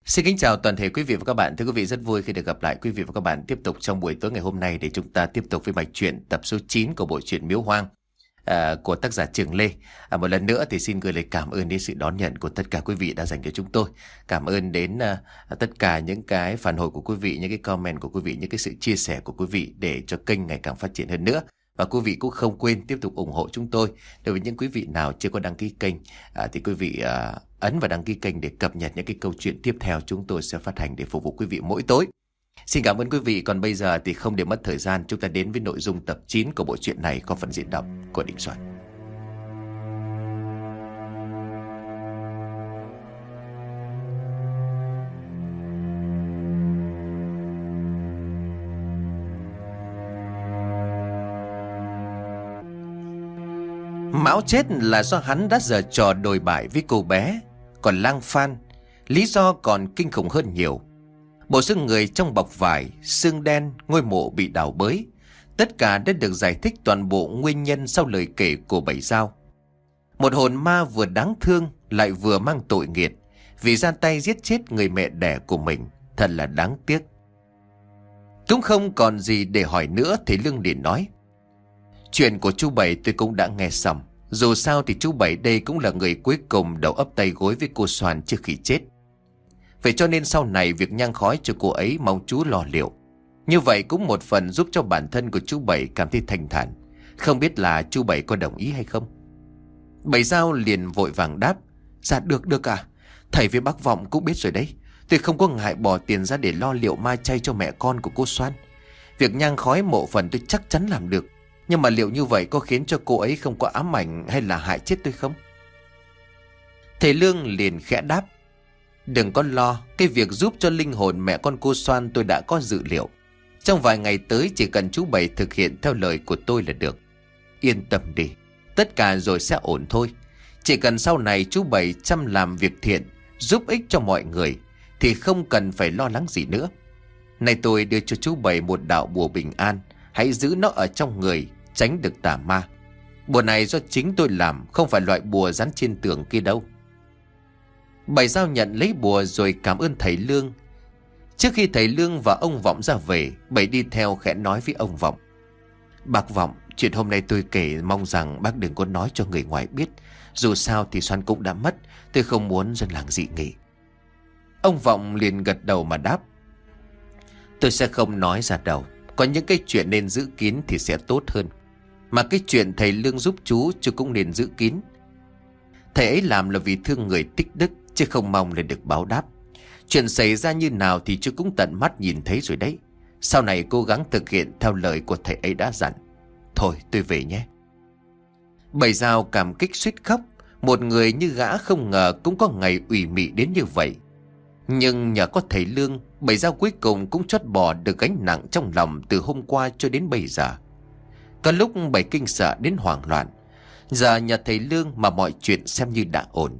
Xin kính chào toàn thể quý vị và các bạn. Thưa quý vị, rất vui khi được gặp lại quý vị và các bạn tiếp tục trong buổi tối ngày hôm nay để chúng ta tiếp tục với mạch truyện tập số 9 của bộ truyện Miếu Hoang của tác giả Trường Lê. Một lần nữa thì xin gửi lời cảm ơn đến sự đón nhận của tất cả quý vị đã dành cho chúng tôi. Cảm ơn đến tất cả những cái phản hồi của quý vị, những cái comment của quý vị, những cái sự chia sẻ của quý vị để cho kênh ngày càng phát triển hơn nữa. Và quý vị cũng không quên tiếp tục ủng hộ chúng tôi. Đối với những quý vị nào chưa có đăng ký kênh thì quý vị ấn vào đăng ký kênh để cập nhật những cái câu chuyện tiếp theo chúng tôi sẽ phát hành để phục vụ quý vị mỗi tối. Xin cảm ơn quý vị. Còn bây giờ thì không để mất thời gian, chúng ta đến với nội dung tập 9 của bộ truyện này có phần diễn đọc của Đình Soạn. Mão chết là do hắn đã giở trò đồi bại với cô bé. Còn Lang Phan, lý do còn kinh khủng hơn nhiều. Bộ xương người trong bọc vải, xương đen, ngôi mộ bị đào bới. Tất cả đã được giải thích toàn bộ nguyên nhân sau lời kể của Bảy Dao. Một hồn ma vừa đáng thương lại vừa mang tội nghiệt vì ra tay giết chết người mẹ đẻ của mình. Thật là đáng tiếc. Cũng không còn gì để hỏi nữa thì Lương liền nói: Chuyện của chú Bảy tôi cũng đã nghe xong. Dù sao thì chú Bảy đây cũng là người cuối cùng đầu ấp tay gối với cô Soàn trước khi chết. Vậy cho nên sau này việc nhang khói cho cô ấy mong chú lo liệu. Như vậy cũng một phần giúp cho bản thân của chú Bảy cảm thấy thanh thản. Không biết là chú Bảy có đồng ý hay không? Bảy Dao liền vội vàng đáp: Dạ được à. Thầy với bác Vọng cũng biết rồi đấy. Tôi không có ngại bỏ tiền ra để lo liệu ma chay cho mẹ con của cô Soan. Việc nhang khói mộ phần tôi chắc chắn làm được. Nhưng mà liệu như vậy có khiến cho cô ấy không có ám ảnh hay là hại chết tôi không? Thầy Lương liền khẽ đáp: Đừng có lo, cái việc giúp cho linh hồn mẹ con cô Soan tôi đã có dự liệu. Trong vài ngày tới chỉ cần chú Bảy thực hiện theo lời của tôi là được. Yên tâm đi, tất cả rồi sẽ ổn thôi. Chỉ cần sau này chú Bảy chăm làm việc thiện, giúp ích cho mọi người thì không cần phải lo lắng gì nữa. Này tôi đưa cho chú Bảy một đạo bùa bình an. Hãy giữ nó ở trong người, tránh được tà ma. Bùa này do chính tôi làm, không phải loại bùa dán trên tường kia đâu. Bảy Dao nhận lấy bùa rồi cảm ơn thầy Lương. Trước khi thầy Lương và ông Vọng ra về, Bảy đi theo khẽ nói với ông Vọng: Bác Vọng, chuyện hôm nay tôi kể mong rằng bác đừng có nói cho người ngoài biết. Dù sao thì Soan cũng đã mất, tôi không muốn dân làng dị nghị. Ông Vọng liền gật đầu mà đáp: Tôi sẽ không nói ra đâu. Có những cái chuyện nên giữ kín thì sẽ tốt hơn. Mà cái chuyện thầy Lương giúp chú cũng nên giữ kín. Thầy ấy làm là vì thương người tích đức, chứ không mong là được báo đáp. Chuyện xảy ra như nào thì chú cũng tận mắt nhìn thấy rồi đấy. Sau này cố gắng thực hiện theo lời của thầy ấy đã dặn. Thôi tôi về nhé. Bảy Dao cảm kích suýt khóc. Một người như gã không ngờ cũng có ngày ủy mị đến như vậy. Nhưng nhờ có thầy Lương, Bảy Dao cuối cùng cũng chót bỏ được gánh nặng trong lòng từ hôm qua cho đến bây giờ. Có lúc Bảy kinh sợ đến hoảng loạn. Giờ nhờ thầy Lương mà mọi chuyện xem như đã ổn.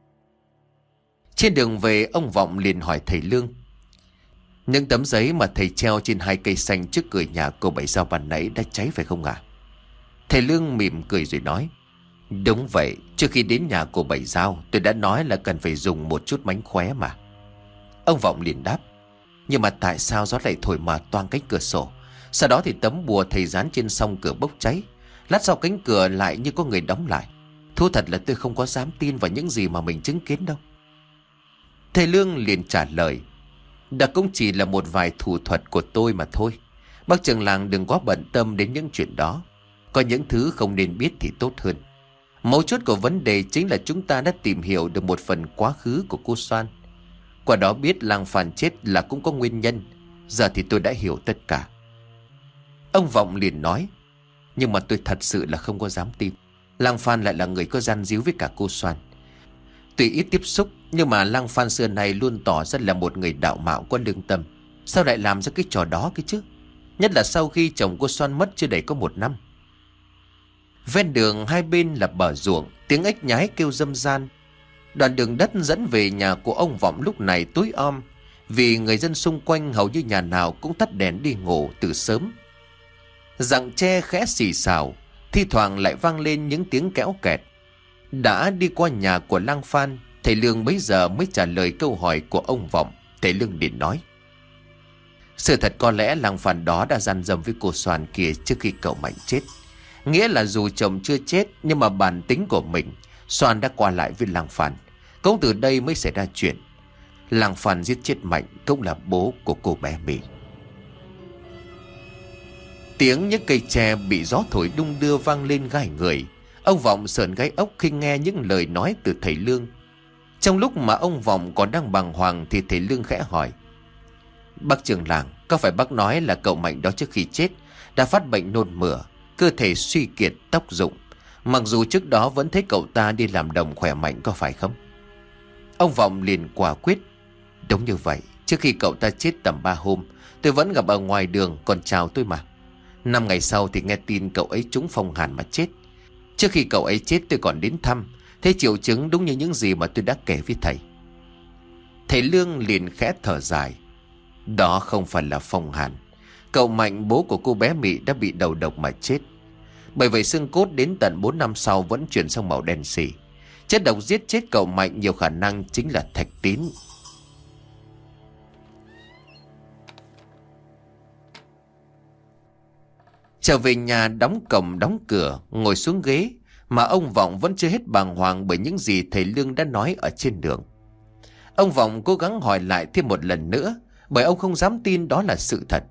Trên đường về, ông Vọng liền hỏi thầy Lương: Những tấm giấy mà thầy treo trên 2 cây xanh trước cửa nhà của Bảy Dao ban nãy đã cháy phải không ạ? Thầy Lương mỉm cười rồi nói: Đúng vậy, trước khi đến nhà của Bảy Dao tôi đã nói là cần phải dùng một chút mánh khóe mà. Ông Vọng liền đáp: Nhưng mà tại sao gió lại thổi mà toang cánh cửa sổ? Sau đó thì tấm bùa thầy dán trên song cửa bốc cháy. Lát sau cánh cửa lại như có người đóng lại. Thú thật là tôi không có dám tin vào những gì mà mình chứng kiến đâu. Thầy Lương liền trả lời: Đó cũng chỉ là một vài thủ thuật của tôi mà thôi. Bác trưởng làng đừng quá bận tâm đến những chuyện đó. Có những thứ không nên biết thì tốt hơn. Mấu chốt của vấn đề chính là chúng ta đã tìm hiểu được một phần quá khứ của cô Soan. Qua đó biết Lang Phan chết là cũng có nguyên nhân. Giờ thì tôi đã hiểu tất cả. Ông Vọng liền nói: Nhưng mà tôi thật sự là không có dám tin. Lang Phan lại là người có gian díu với cả cô Soan. Tuy ít tiếp xúc, nhưng mà Lang Phan xưa này luôn tỏ ra là một người đạo mạo có lương tâm. Sao lại làm ra cái trò đó kia chứ? Nhất là sau khi chồng cô Soan mất chưa đầy có 1 năm. Ven đường hai bên là bờ ruộng, tiếng ếch nhái kêu râm ran. Đoạn đường đất dẫn về nhà của ông Vọng lúc này tối om, vì người dân xung quanh hầu như nhà nào cũng tắt đèn đi ngủ từ sớm. Rặng tre khẽ xì xào, thi thoảng lại vang lên những tiếng kéo kẹt. Đã đi qua nhà của Lang Phan, Thầy Lương bấy giờ mới trả lời câu hỏi của ông Vọng. Thầy Lương liền nói: sự thật có lẽ Lăng Phan đó đã gian dâm với cô Soàn kia trước khi cậu Mạnh chết. Nghĩa là dù chồng chưa chết, nhưng mà bản tính của mình, Soàn đã qua lại với Lăng Phan. Cũng từ đây mới xảy ra chuyện. Lăng Phan giết chết Mạnh cũng là bố của cô bé My. Tiếng những cây tre bị gió thổi đung đưa vang lên gai người. Ông Vọng sởn gáy ốc khi nghe những lời nói từ thầy Lương. Trong lúc mà ông Vọng còn đang bàng hoàng thì thầy Lương khẽ hỏi: bác trưởng làng, có phải bác nói là cậu Mạnh đó trước khi chết đã phát bệnh nôn mửa, cơ thể suy kiệt, tóc rụng, mặc dù trước đó vẫn thấy cậu ta đi làm đồng khỏe mạnh, có phải không? Ông Vọng liền quả quyết: đúng như vậy. Trước khi cậu ta chết tầm 3 hôm, tôi vẫn gặp ở ngoài đường còn chào tôi mà. 5 ngày sau thì nghe tin cậu ấy trúng phong hàn mà chết. Trước khi cậu ấy chết tôi còn đến thăm, thấy triệu chứng đúng như những gì mà tôi đã kể với thầy. Thầy Lương liền khẽ thở dài: đó không phải là phong hàn. Cậu Mạnh, bố của cô bé Mị, đã bị đầu độc mà chết. Bởi vậy xương cốt đến tận 4 năm sau vẫn chuyển sang màu đen xì. Chất độc giết chết cậu Mạnh nhiều khả năng chính là thạch tín. Trở về nhà, đóng cổng đóng cửa, ngồi xuống ghế, mà ông Vọng vẫn chưa hết bàng hoàng bởi những gì thầy Lương đã nói ở trên đường. Ông Vọng cố gắng hỏi lại thêm một lần nữa, bởi ông không dám tin đó là sự thật.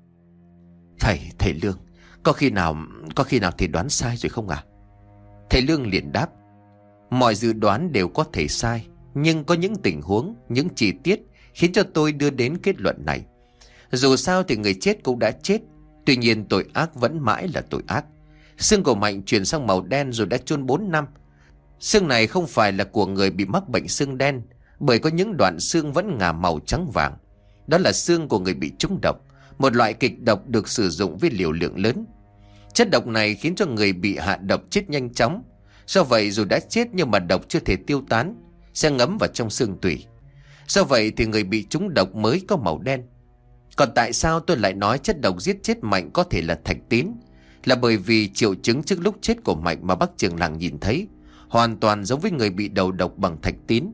Thầy Lương, có khi nào thầy đoán sai rồi không à? Thầy Lương liền đáp: mọi dự đoán đều có thể sai, nhưng có những tình huống, những chi tiết khiến cho tôi đưa đến kết luận này. Dù sao thì người chết cũng đã chết, tuy nhiên tội ác vẫn mãi là tội ác. Xương của Mạnh chuyển sang màu đen rồi đã chôn 4 năm. Xương này không phải là của người bị mắc bệnh xương đen, bởi có những đoạn xương vẫn ngả màu trắng vàng. Đó là xương của người bị trúng độc, một loại kịch độc được sử dụng với liều lượng lớn. Chất độc này khiến cho người bị hạ độc chết nhanh chóng. Do vậy dù đã chết nhưng mà độc chưa thể tiêu tán, sẽ ngấm vào trong xương tủy. Do vậy thì người bị trúng độc mới có màu đen. Còn tại sao tôi lại nói chất độc giết chết Mạnh có thể là thạch tín? Là bởi vì triệu chứng trước lúc chết của Mạnh mà bác trưởng làng nhìn thấy hoàn toàn giống với người bị đầu độc bằng thạch tín.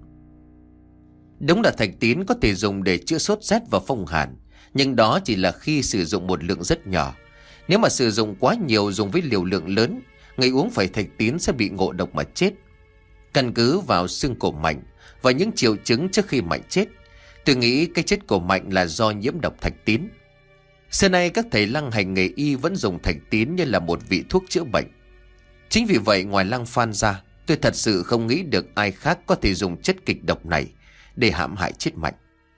Đúng là thạch tín có thể dùng để chữa sốt rét và phong hàn, nhưng đó chỉ là khi sử dụng một lượng rất nhỏ. Nếu mà sử dụng quá nhiều, dùng với liều lượng lớn, người uống phải thạch tín sẽ bị ngộ độc mà chết. Căn cứ vào xương của Mạnh và những triệu chứng trước khi Mạnh chết, tôi nghĩ cái chết của Mạnh là do nhiễm độc thạch tín. Xưa nay các thầy Lăng hành nghề y vẫn dùng thạch tín như là một vị thuốc chữa bệnh. Chính vì vậy ngoài Lăng Phan ra, tôi thật sự không nghĩ được ai khác có thể dùng chất kịch độc này để hãm hại chết Mạnh.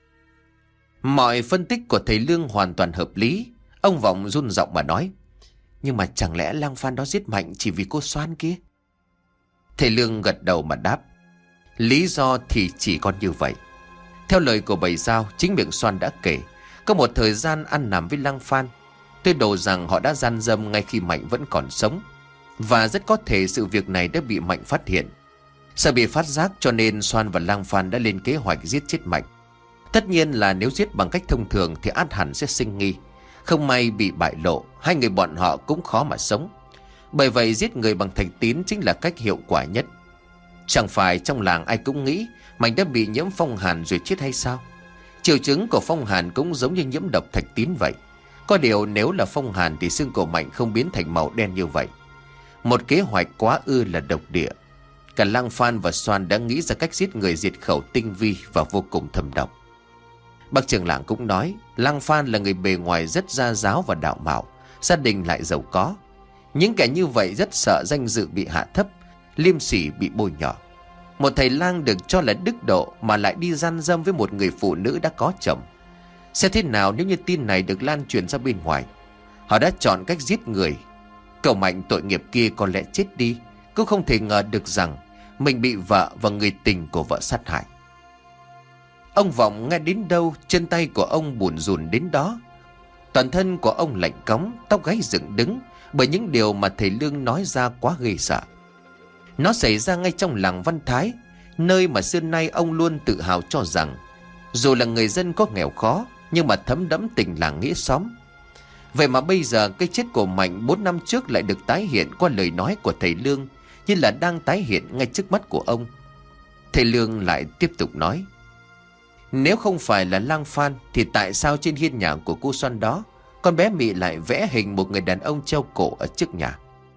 Mọi phân tích của thầy Lương hoàn toàn hợp lý. Ông Vọng run giọng mà nói: nhưng mà chẳng lẽ Lăng Phan đó giết Mạnh chỉ vì cô Soan kia? Thầy Lương gật đầu mà đáp: lý do thì chỉ còn như vậy. Theo lời của Bảy Dao, chính miệng Soan đã kể, có một thời gian ăn nằm với Lăng Phan. Tôi đồ rằng họ đã gian dâm ngay khi Mạnh vẫn còn sống, và rất có thể sự việc này đã bị Mạnh phát hiện. Sợ bị phát giác cho nên Soan và Lăng Phan đã lên kế hoạch giết chết Mạnh. Tất nhiên là nếu giết bằng cách thông thường thì ắt hẳn sẽ sinh nghi. Không may bị bại lộ, hai người bọn họ cũng khó mà sống. Bởi vậy giết người bằng thạch tín chính là cách hiệu quả nhất. Chẳng phải trong làng ai cũng nghĩ Mạnh đã bị nhiễm phong hàn rồi chết hay sao? Triệu chứng của phong hàn cũng giống như nhiễm độc thạch tín vậy. Có điều nếu là phong hàn thì xương của Mạnh không biến thành màu đen như vậy. Một kế hoạch quá ư là độc địa. Cả Lăng Phan và Soan đã nghĩ ra cách giết người diệt khẩu tinh vi và vô cùng thâm độc. Bác trưởng làng cũng nói Lăng Phan là người bề ngoài rất gia giáo và đạo mạo, gia đình lại giàu có. Những kẻ như vậy rất sợ danh dự bị hạ thấp, liêm sỉ bị bôi nhọ. Một thầy lang được cho là đức độ mà lại đi gian dâm với một người phụ nữ đã có chồng. Sẽ thế nào nếu như tin này được lan truyền ra bên ngoài? Họ đã chọn cách giết người. Cậu Mạnh tội nghiệp kia có lẽ chết đi, cũng không thể ngờ được rằng mình bị vợ và người tình của vợ sát hại. Ông Vọng nghe đến đâu, chân tay của ông bủn rủn đến đó. Toàn thân của ông lạnh cóng, tóc gáy dựng đứng, bởi những điều mà thầy Lương nói ra quá ghê sợ. Nó xảy ra ngay trong làng Văn Thái, nơi mà xưa nay ông luôn tự hào cho rằng dù là người dân có nghèo khó nhưng mà thấm đẫm tình làng nghĩa xóm. Vậy mà bây giờ cái chết của Mạnh 4 năm trước lại được tái hiện qua lời nói của thầy Lương, như là đang tái hiện ngay trước mắt của ông. Thầy Lương lại tiếp tục nói: Nếu không phải là Lang Phan thì tại sao trên hiên nhà của cô Xoan đó con bé Mị lại vẽ hình một người đàn ông treo cổ ở trước nhà?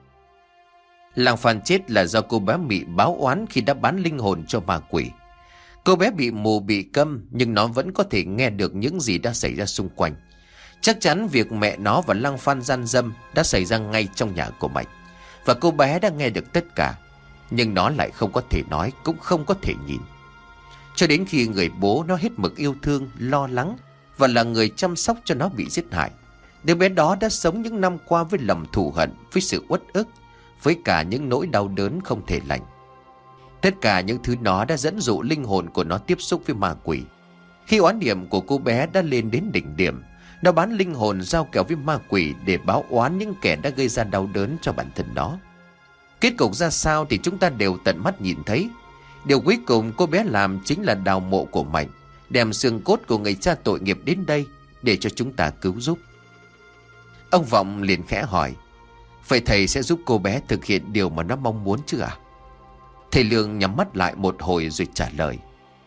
Lang Phan chết là do cô bé Mị báo oán khi đã bán linh hồn cho ma quỷ. Cô bé bị mù bị câm nhưng nó vẫn có thể nghe được những gì đã xảy ra xung quanh. Chắc chắn việc mẹ nó và Lang Phan gian dâm đã xảy ra ngay trong nhà của Mạnh, và cô bé đã nghe được tất cả. Nhưng nó lại không có thể nói, cũng không có thể nhìn. Cho đến khi người bố nó hết mực yêu thương, lo lắng và là người chăm sóc cho nó bị giết hại, đứa bé đó đã sống những năm qua với lòng thù hận, với sự uất ức, với cả những nỗi đau đớn không thể lành. Tất cả những thứ đó đã dẫn dụ linh hồn của nó tiếp xúc với ma quỷ. Khi oán niệm của cô bé đã lên đến đỉnh điểm, nó bán linh hồn giao kèo với ma quỷ để báo oán những kẻ đã gây ra đau đớn cho bản thân nó. Kết cục ra sao thì chúng ta đều tận mắt nhìn thấy. Điều cuối cùng cô bé làm chính là đào mộ của Mạnh, đem xương cốt của người cha tội nghiệp đến đây để cho chúng ta cứu giúp. Ông Vọng liền khẽ hỏi: Vậy thầy sẽ giúp cô bé thực hiện điều mà nó mong muốn chứ ạ? Thầy Lương nhắm mắt lại một hồi rồi trả lời: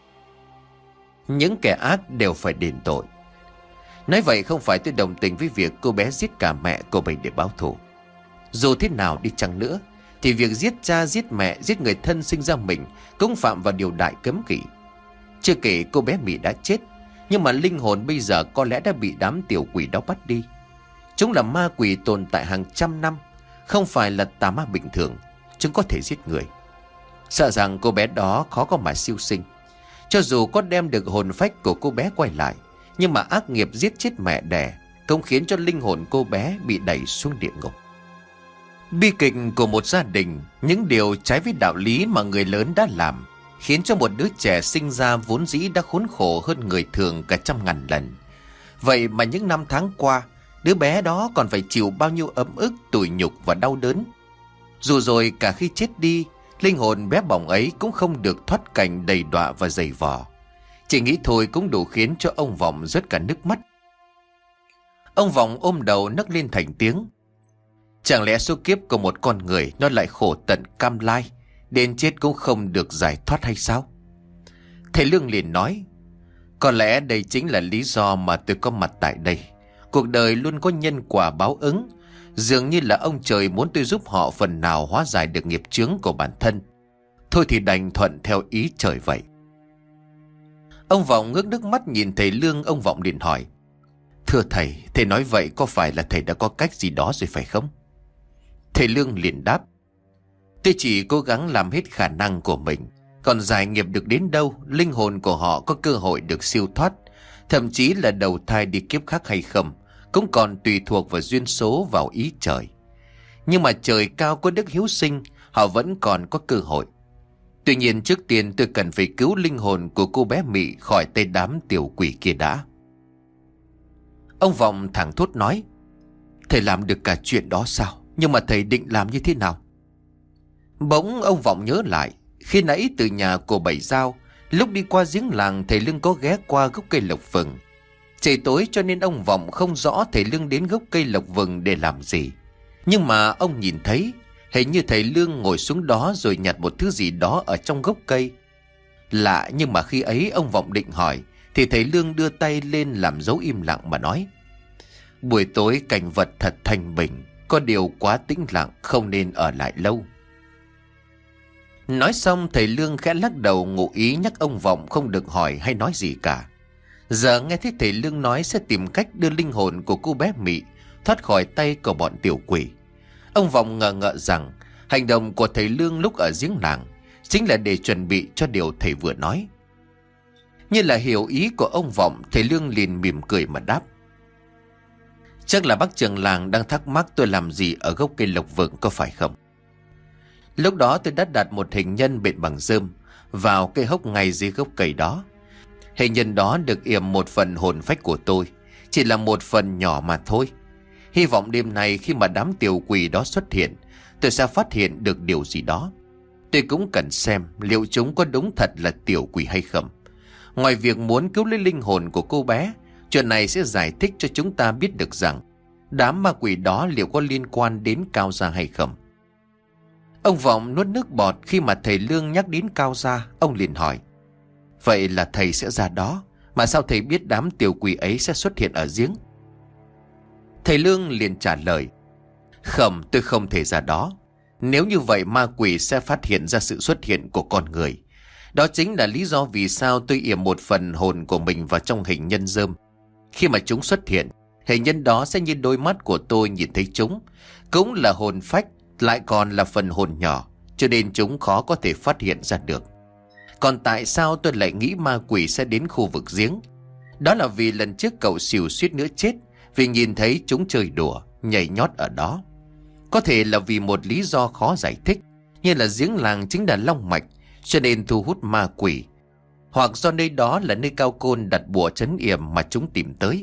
Những kẻ ác đều phải đền tội. Nói vậy không phải tôi đồng tình với việc cô bé giết cả mẹ cô mình để báo thù. Dù thế nào đi chăng nữa thì việc giết cha, giết mẹ, giết người thân sinh ra mình cũng phạm vào điều đại cấm kỵ. Chưa kể cô bé Mị đã chết, nhưng mà linh hồn bây giờ có lẽ đã bị đám tiểu quỷ đó bắt đi. Chúng là ma quỷ tồn tại hàng trăm năm, không phải là tà ma bình thường. Chúng có thể giết người. Sợ rằng cô bé đó khó có mà siêu sinh. Cho dù có đem được hồn phách của cô bé quay lại, nhưng mà ác nghiệp giết chết mẹ đẻ cũng khiến cho linh hồn cô bé bị đẩy xuống địa ngục. Bi kịch của một gia đình, những điều trái với đạo lý mà người lớn đã làm, khiến cho một đứa trẻ sinh ra vốn dĩ đã khốn khổ hơn người thường cả trăm ngàn lần. Vậy mà những năm tháng qua, đứa bé đó còn phải chịu bao nhiêu ấm ức, tủi nhục và đau đớn. Dù rồi cả khi chết đi, linh hồn bé bỏng ấy cũng không được thoát cảnh đầy đọa và dày vò. Chỉ nghĩ thôi cũng đủ khiến cho ông Vọng rớt cả nước mắt. Ông Vọng ôm đầu nấc lên thành tiếng: Chẳng lẽ số kiếp của một con người nó lại khổ tận cam lai, đến chết cũng không được giải thoát hay sao? Thầy Lương liền nói: Có lẽ đây chính là lý do mà tôi có mặt tại đây. Cuộc đời luôn có nhân quả báo ứng. Dường như là ông trời muốn tôi giúp họ phần nào hóa giải được nghiệp chướng của bản thân. Thôi thì đành thuận theo ý trời vậy. Ông Vọng ngước nước mắt nhìn thầy Lương. Ông Vọng liền hỏi: Thưa thầy, thầy nói vậy có phải là thầy đã có cách gì đó rồi phải không? Thầy Lương liền đáp: Tôi chỉ cố gắng làm hết khả năng của mình. Còn giải nghiệp được đến đâu, linh hồn của họ có cơ hội được siêu thoát, thậm chí là đầu thai đi kiếp khác hay không, cũng còn tùy thuộc vào duyên số, vào ý trời. Nhưng mà trời cao có đức hiếu sinh, họ vẫn còn có cơ hội. Tuy nhiên trước tiên tôi cần phải cứu linh hồn của cô bé Mị khỏi tay đám tiểu quỷ kia đã. Ông Vọng thẳng thốt nói: Thầy làm được cả chuyện đó sao? Nhưng mà thầy định làm như thế nào? Bỗng ông Vọng nhớ lại, khi nãy từ nhà của Bảy Dao, lúc đi qua giếng làng, thầy Lương có ghé qua gốc cây lộc vừng. Trời tối cho nên ông Vọng không rõ thầy Lương đến gốc cây lộc vừng để làm gì. Nhưng mà ông nhìn thấy hình như thầy Lương ngồi xuống đó rồi nhặt một thứ gì đó ở trong gốc cây. Lạ, nhưng mà khi ấy ông Vọng định hỏi thì thầy Lương đưa tay lên làm dấu im lặng mà nói: Buổi tối cảnh vật thật thanh bình, có điều quá tĩnh lặng, không nên ở lại lâu. Nói xong thầy Lương khẽ lắc đầu ngụ ý nhắc ông Vọng không được hỏi hay nói gì cả. Giờ nghe thấy thầy Lương nói sẽ tìm cách đưa linh hồn của cô bé Mị thoát khỏi tay của bọn tiểu quỷ, ông Vọng ngờ ngợ rằng hành động của thầy Lương lúc ở giếng làng chính là để chuẩn bị cho điều thầy vừa nói. Như là hiểu ý của ông Vọng, thầy Lương liền mỉm cười mà đáp: Chắc là bác trưởng làng đang thắc mắc tôi làm gì ở gốc cây lộc vừng có phải không? Lúc đó tôi đã đặt một hình nhân bện bằng rơm vào cây hốc ngay dưới gốc cây đó. Hình nhân đó được yểm một phần hồn phách của tôi, chỉ là một phần nhỏ mà thôi. Hy vọng đêm nay khi mà đám tiểu quỷ đó xuất hiện, tôi sẽ phát hiện được điều gì đó. Tôi cũng cần xem liệu chúng có đúng thật là tiểu quỷ hay không. Ngoài việc muốn cứu lấy linh hồn của cô bé, chuyện này sẽ giải thích cho chúng ta biết được rằng đám ma quỷ đó liệu có liên quan đến Cao gia hay không. Ông Vọng nuốt nước bọt khi mà thầy Lương nhắc đến Cao Gia. Ông liền hỏi: vậy là thầy sẽ ra đó, mà sao thầy biết đám tiểu quỷ ấy sẽ xuất hiện ở giếng? Thầy Lương liền trả lời: không, tôi không thể ra đó. Nếu như vậy ma quỷ sẽ phát hiện ra sự xuất hiện của con người. Đó chính là lý do vì sao tôi yểm một phần hồn của mình vào trong hình nhân rơm. Khi mà chúng xuất hiện, hình nhân đó sẽ như đôi mắt của tôi nhìn thấy chúng. Cũng là hồn phách, lại còn là phần hồn nhỏ, cho nên chúng khó có thể phát hiện ra được. Còn tại sao tôi lại nghĩ ma quỷ sẽ đến khu vực giếng? Đó là vì lần trước cậu xỉu suýt nữa chết vì nhìn thấy chúng chơi đùa, nhảy nhót ở đó. Có thể là vì một lý do khó giải thích, như là giếng làng chính là long mạch, cho nên thu hút ma quỷ. Hoặc do nơi đó là nơi Cao Côn đặt bùa trấn yểm mà chúng tìm tới.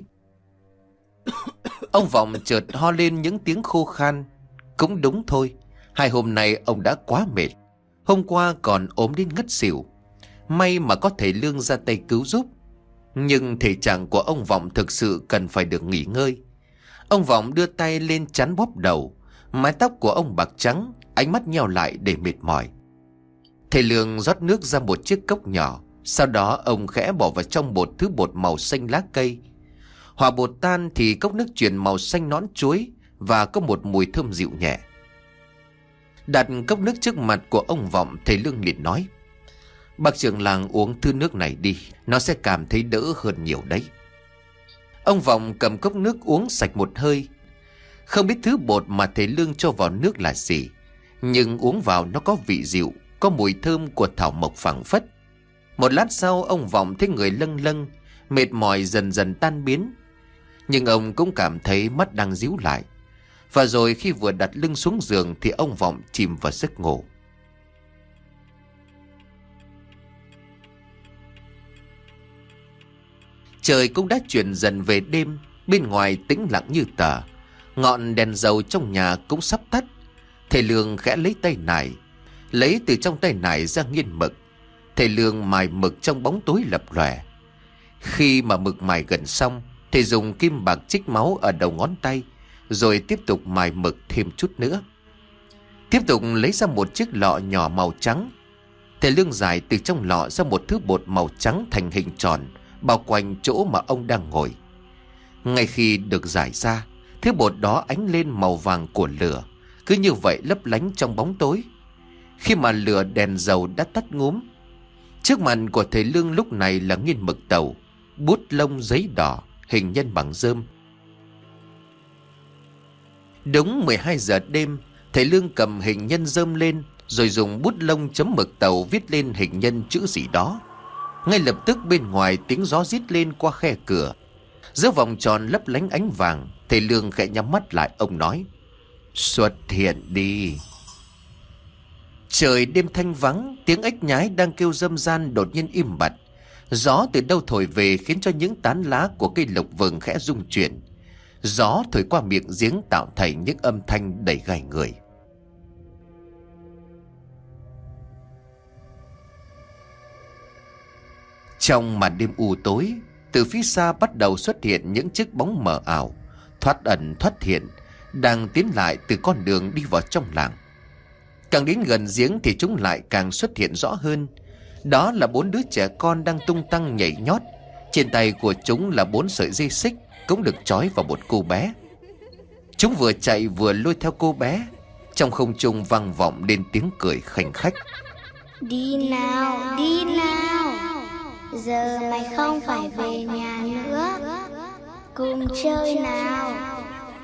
Ông Vọng chợt ho lên những tiếng khô khan. Cũng đúng thôi, 2 hôm nay ông đã quá mệt. Hôm qua còn ốm đến ngất xỉu. May mà có thầy Lương ra tay cứu giúp. Nhưng thể trạng của ông Vọng thực sự cần phải được nghỉ ngơi. Ông Vọng đưa tay lên chắn bóp đầu. Mái tóc của ông bạc trắng, ánh mắt nheo lại để mệt mỏi. Thầy Lương rót nước ra một chiếc cốc nhỏ. Sau đó ông khẽ bỏ vào trong một thứ bột màu xanh lá cây. Hòa bột tan thì cốc nước chuyển màu xanh nõn chuối và có một mùi thơm dịu nhẹ. Đặt cốc nước trước mặt của ông Vọng, thầy Lương liền nói: bác trưởng làng uống thứ nước này đi, nó sẽ cảm thấy đỡ hơn nhiều đấy. Ông Vọng cầm cốc nước uống sạch một hơi. Không biết thứ bột mà thầy Lương cho vào nước là gì, nhưng uống vào nó có vị dịu, có mùi thơm của thảo mộc phảng phất. Một lát sau ông Vọng thấy người lâng lâng, mệt mỏi dần dần tan biến. Nhưng ông cũng cảm thấy mắt đang díu lại. Và rồi khi vừa đặt lưng xuống giường thì ông Vọng chìm vào giấc ngủ. Trời cũng đã chuyển dần về đêm. Bên ngoài tĩnh lặng như tờ. Ngọn đèn dầu trong nhà cũng sắp tắt. Thầy Lương khẽ lấy tay nải, lấy từ trong tay nải ra nghiền mực. Thầy Lương mài mực trong bóng tối lập lòe. Khi mà mực mài gần xong, thầy dùng kim bạc chích máu ở đầu ngón tay, rồi tiếp tục mài mực thêm chút nữa. Tiếp tục lấy ra một chiếc lọ nhỏ màu trắng. Thầy Lương giải từ trong lọ ra một thứ bột màu trắng thành hình tròn, bao quanh chỗ mà ông đang ngồi. Ngay khi được giải ra, thứ bột đó ánh lên màu vàng của lửa, cứ như vậy lấp lánh trong bóng tối. Khi mà lửa đèn dầu đã tắt ngúm, trước mặt của thầy Lương lúc này là nghiền mực tàu, bút lông giấy đỏ, hình nhân bằng rơm. Đúng 12 giờ đêm, thầy Lương cầm hình nhân rơm lên, rồi dùng bút lông chấm mực tàu viết lên hình nhân chữ gì đó. Ngay lập tức bên ngoài tiếng gió rít lên qua khe cửa. Giữa vòng tròn lấp lánh ánh vàng, thầy Lương khẽ nhắm mắt lại, ông nói: xuất hiện đi. Trời đêm thanh vắng, tiếng ếch nhái đang kêu râm ran đột nhiên im bặt. Gió từ đâu thổi về khiến cho những tán lá của cây lộc vừng khẽ rung chuyển. Gió thổi qua miệng giếng tạo thành những âm thanh đầy gai người. Trong màn đêm u tối, từ phía xa bắt đầu xuất hiện những chiếc bóng mờ ảo, thoát ẩn thoát hiện, đang tiến lại từ con đường đi vào trong làng. Càng đến gần giếng thì chúng lại càng xuất hiện rõ hơn. Đó là 4 đứa trẻ con đang tung tăng nhảy nhót. Trên tay của chúng là 4 sợi dây xích, cũng được trói vào một cô bé. Chúng vừa chạy vừa lôi theo cô bé. Trong không trung vang vọng lên tiếng cười khanh khách: đi nào, đi nào, giờ mày không phải về nhà nữa, cùng chơi nào.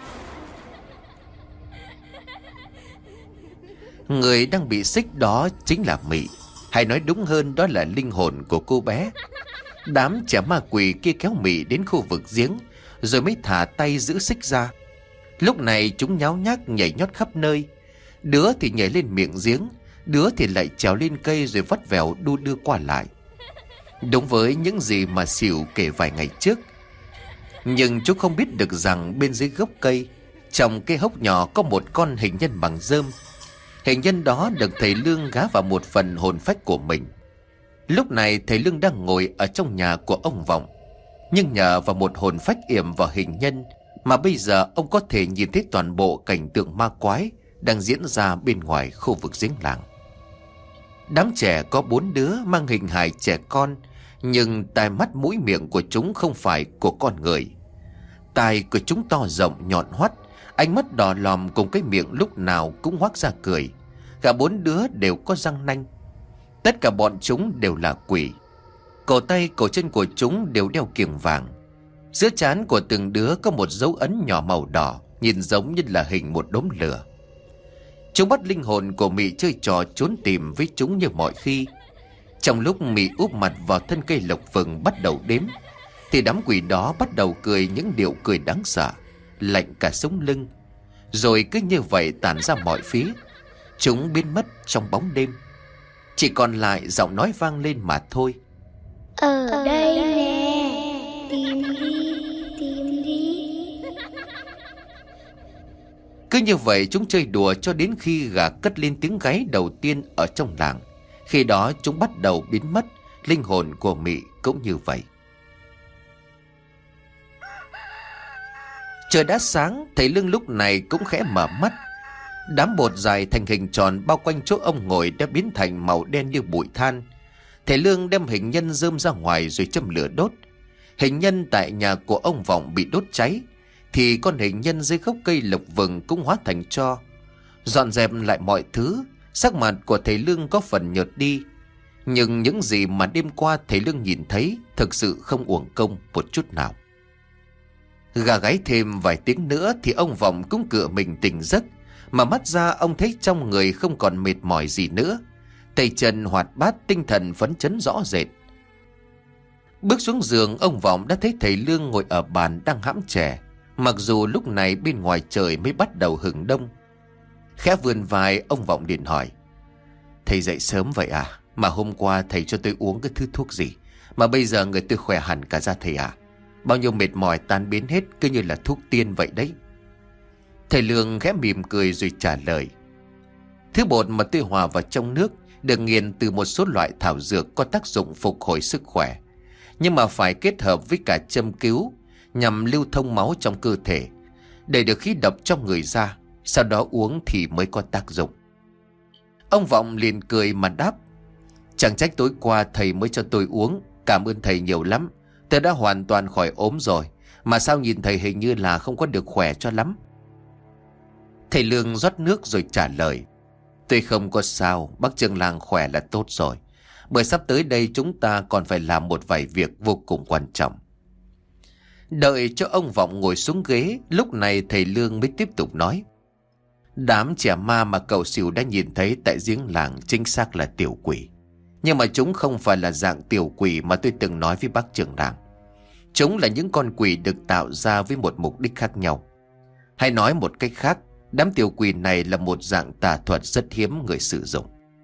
Người đang bị xích đó chính là Mị, hay nói đúng hơn đó là linh hồn của cô bé. Đám trẻ ma quỷ kia kéo Mị đến khu vực giếng, rồi mới thả tay giữ xích ra. Lúc này chúng nháo nhác nhảy nhót khắp nơi. Đứa thì nhảy lên miệng giếng, đứa thì lại trèo lên cây rồi vắt vẻo đu đưa qua lại. Đúng với những gì mà Xỉu kể vài ngày trước. Nhưng chúng không biết được rằng bên dưới gốc cây, trong cái hốc nhỏ có một con hình nhân bằng rơm. Hình nhân đó được thầy Lương gá vào một phần hồn phách của mình. Lúc này thầy Lương đang ngồi ở trong nhà của ông Vọng, nhưng nhờ vào một hồn phách yểm vào hình nhân mà bây giờ ông có thể nhìn thấy toàn bộ cảnh tượng ma quái đang diễn ra bên ngoài khu vực giếng làng. Đám trẻ có 4 đứa mang hình hài trẻ con, nhưng tai mắt mũi miệng của chúng không phải của con người. Tai của chúng to rộng nhọn hoắt, ánh mắt đỏ lòm cùng cái miệng lúc nào cũng hoác ra cười. Cả 4 đứa đều có răng nanh. Tất cả bọn chúng đều là quỷ. Cổ tay cổ chân của chúng đều đeo kiềng vàng. Giữa trán của từng đứa có một dấu ấn nhỏ màu đỏ, nhìn giống như là hình một đốm lửa. Chúng bắt linh hồn của Mị chơi trò trốn tìm với chúng như mọi khi. Trong lúc Mị úp mặt vào thân cây lộc vừng bắt đầu đếm, thì đám quỷ đó bắt đầu cười những điệu cười đáng sợ, lạnh cả sống lưng. Rồi cứ như vậy tản ra mọi phía. Chúng biến mất trong bóng đêm. Chỉ còn lại giọng nói vang lên mà thôi. Ở đây nè, tìm đi, tìm đi. Cứ như vậy chúng chơi đùa cho đến khi gà cất lên tiếng gáy đầu tiên ở trong làng. Khi đó chúng bắt đầu biến mất. Linh hồn của Mị cũng như vậy. Trời đã sáng, thầy Lương lúc này cũng khẽ mở mắt. Đám bột dài thành hình tròn bao quanh chỗ ông ngồi đã biến thành màu đen như bụi than. Thầy Lương đem hình nhân rơm ra ngoài rồi châm lửa đốt. Hình nhân tại nhà của ông Vọng bị đốt cháy, thì con hình nhân dưới gốc cây lộc vừng cũng hóa thành tro. Dọn dẹp lại mọi thứ, sắc mặt của thầy Lương có phần nhợt đi. Nhưng những gì mà đêm qua thầy Lương nhìn thấy thực sự không uổng công một chút nào. Gà gáy thêm vài tiếng nữa thì ông Vọng cũng cựa mình tỉnh giấc. Mà mắt ra ông thấy trong người không còn mệt mỏi gì nữa. Tay chân hoạt bát, tinh thần phấn chấn rõ rệt. Bước xuống giường, ông Vọng đã thấy thầy Lương ngồi ở bàn đang hãm chè, mặc dù lúc này bên ngoài trời mới bắt đầu hừng đông. Khẽ vươn vai, ông Vọng liền hỏi: "Thầy dậy sớm vậy à? Mà hôm qua thầy cho tôi uống cái thứ thuốc gì mà bây giờ người tôi khỏe hẳn cả ra thầy à? Bao nhiêu mệt mỏi tan biến hết, cứ như là thuốc tiên vậy đấy." Thầy Lương khẽ mỉm cười rồi trả lời: "Thứ bột mà tôi hòa vào trong nước được nghiền từ một số loại thảo dược có tác dụng phục hồi sức khỏe, nhưng mà phải kết hợp với cả châm cứu nhằm lưu thông máu trong cơ thể, để được khí độc trong người ra, sau đó uống thì mới có tác dụng." Ông Vọng liền cười mà đáp: "Chẳng trách tối qua thầy mới cho tôi uống, cảm ơn thầy nhiều lắm. Tôi đã hoàn toàn khỏi ốm rồi, mà sao nhìn thầy hình như là không có được khỏe cho lắm." Thầy Lương rót nước rồi trả lời: "Tôi không có sao, bác trưởng làng khỏe là tốt rồi. Bởi sắp tới đây chúng ta còn phải làm một vài việc vô cùng quan trọng." Đợi cho ông Vọng ngồi xuống ghế, lúc này thầy Lương mới tiếp tục nói: "Đám trẻ ma mà cậu Sửu đã nhìn thấy tại giếng làng chính xác là tiểu quỷ. Nhưng mà chúng không phải là dạng tiểu quỷ mà tôi từng nói với bác trưởng làng. Chúng là những con quỷ được tạo ra với một mục đích khác nhau. Hay nói một cách khác, đám tiểu quỷ này là một dạng tà thuật rất hiếm người sử dụng."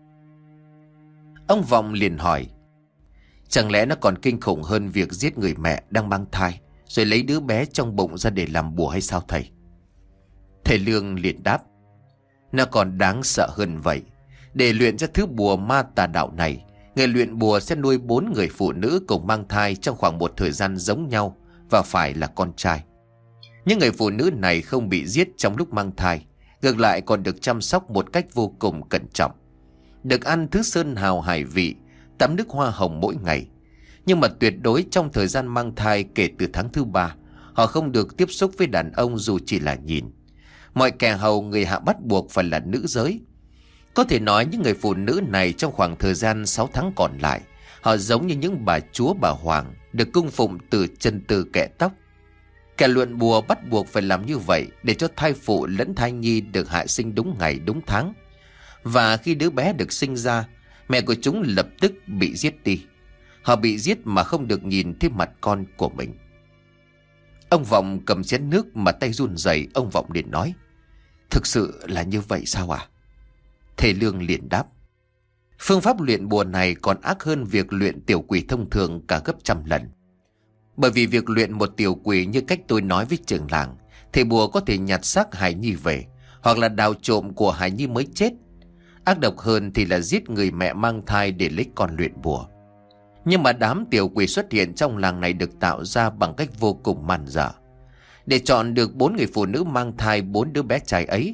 Ông Vọng liền hỏi: "Chẳng lẽ nó còn kinh khủng hơn việc giết người mẹ đang mang thai rồi lấy đứa bé trong bụng ra để làm bùa hay sao thầy?" Thầy Lương liền đáp: "Nó còn đáng sợ hơn vậy. Để luyện ra thứ bùa ma tà đạo này, người luyện bùa sẽ nuôi 4 người phụ nữ cùng mang thai trong khoảng một thời gian giống nhau và phải là con trai. Những người phụ nữ này không bị giết trong lúc mang thai, ngược lại còn được chăm sóc một cách vô cùng cẩn trọng. Được ăn thứ sơn hào hải vị, tắm nước hoa hồng mỗi ngày. Nhưng mà tuyệt đối trong thời gian mang thai kể từ tháng thứ 3, họ không được tiếp xúc với đàn ông dù chỉ là nhìn. Mọi kẻ hầu người hạ bắt buộc phải là nữ giới. Có thể nói những người phụ nữ này trong khoảng thời gian 6 tháng còn lại, họ giống như những bà chúa bà hoàng được cung phụng từ chân từ kẻ tóc. Kẻ luyện bùa bắt buộc phải làm như vậy để cho thai phụ lẫn thai nhi được hạ sinh đúng ngày đúng tháng. Và khi đứa bé được sinh ra, mẹ của chúng lập tức bị giết đi. Họ bị giết mà không được nhìn thấy mặt con của mình." Ông Vọng cầm chén nước mà tay run rẩy. Ông Vọng liền nói: "Thực sự là như vậy sao à?" Thầy Lương liền đáp: "Phương pháp luyện bùa này còn ác hơn việc luyện tiểu quỷ thông thường cả gấp trăm lần. Bởi vì việc luyện một tiểu quỷ như cách tôi nói với trưởng làng, thầy bùa có thể nhặt xác hài nhi về, hoặc là đào trộm của hài nhi mới chết. Ác độc hơn thì là giết người mẹ mang thai để lấy con luyện bùa. Nhưng mà đám tiểu quỷ xuất hiện trong làng này được tạo ra bằng cách vô cùng man dợ. Để chọn được 4 người phụ nữ mang thai 4 đứa bé trai ấy,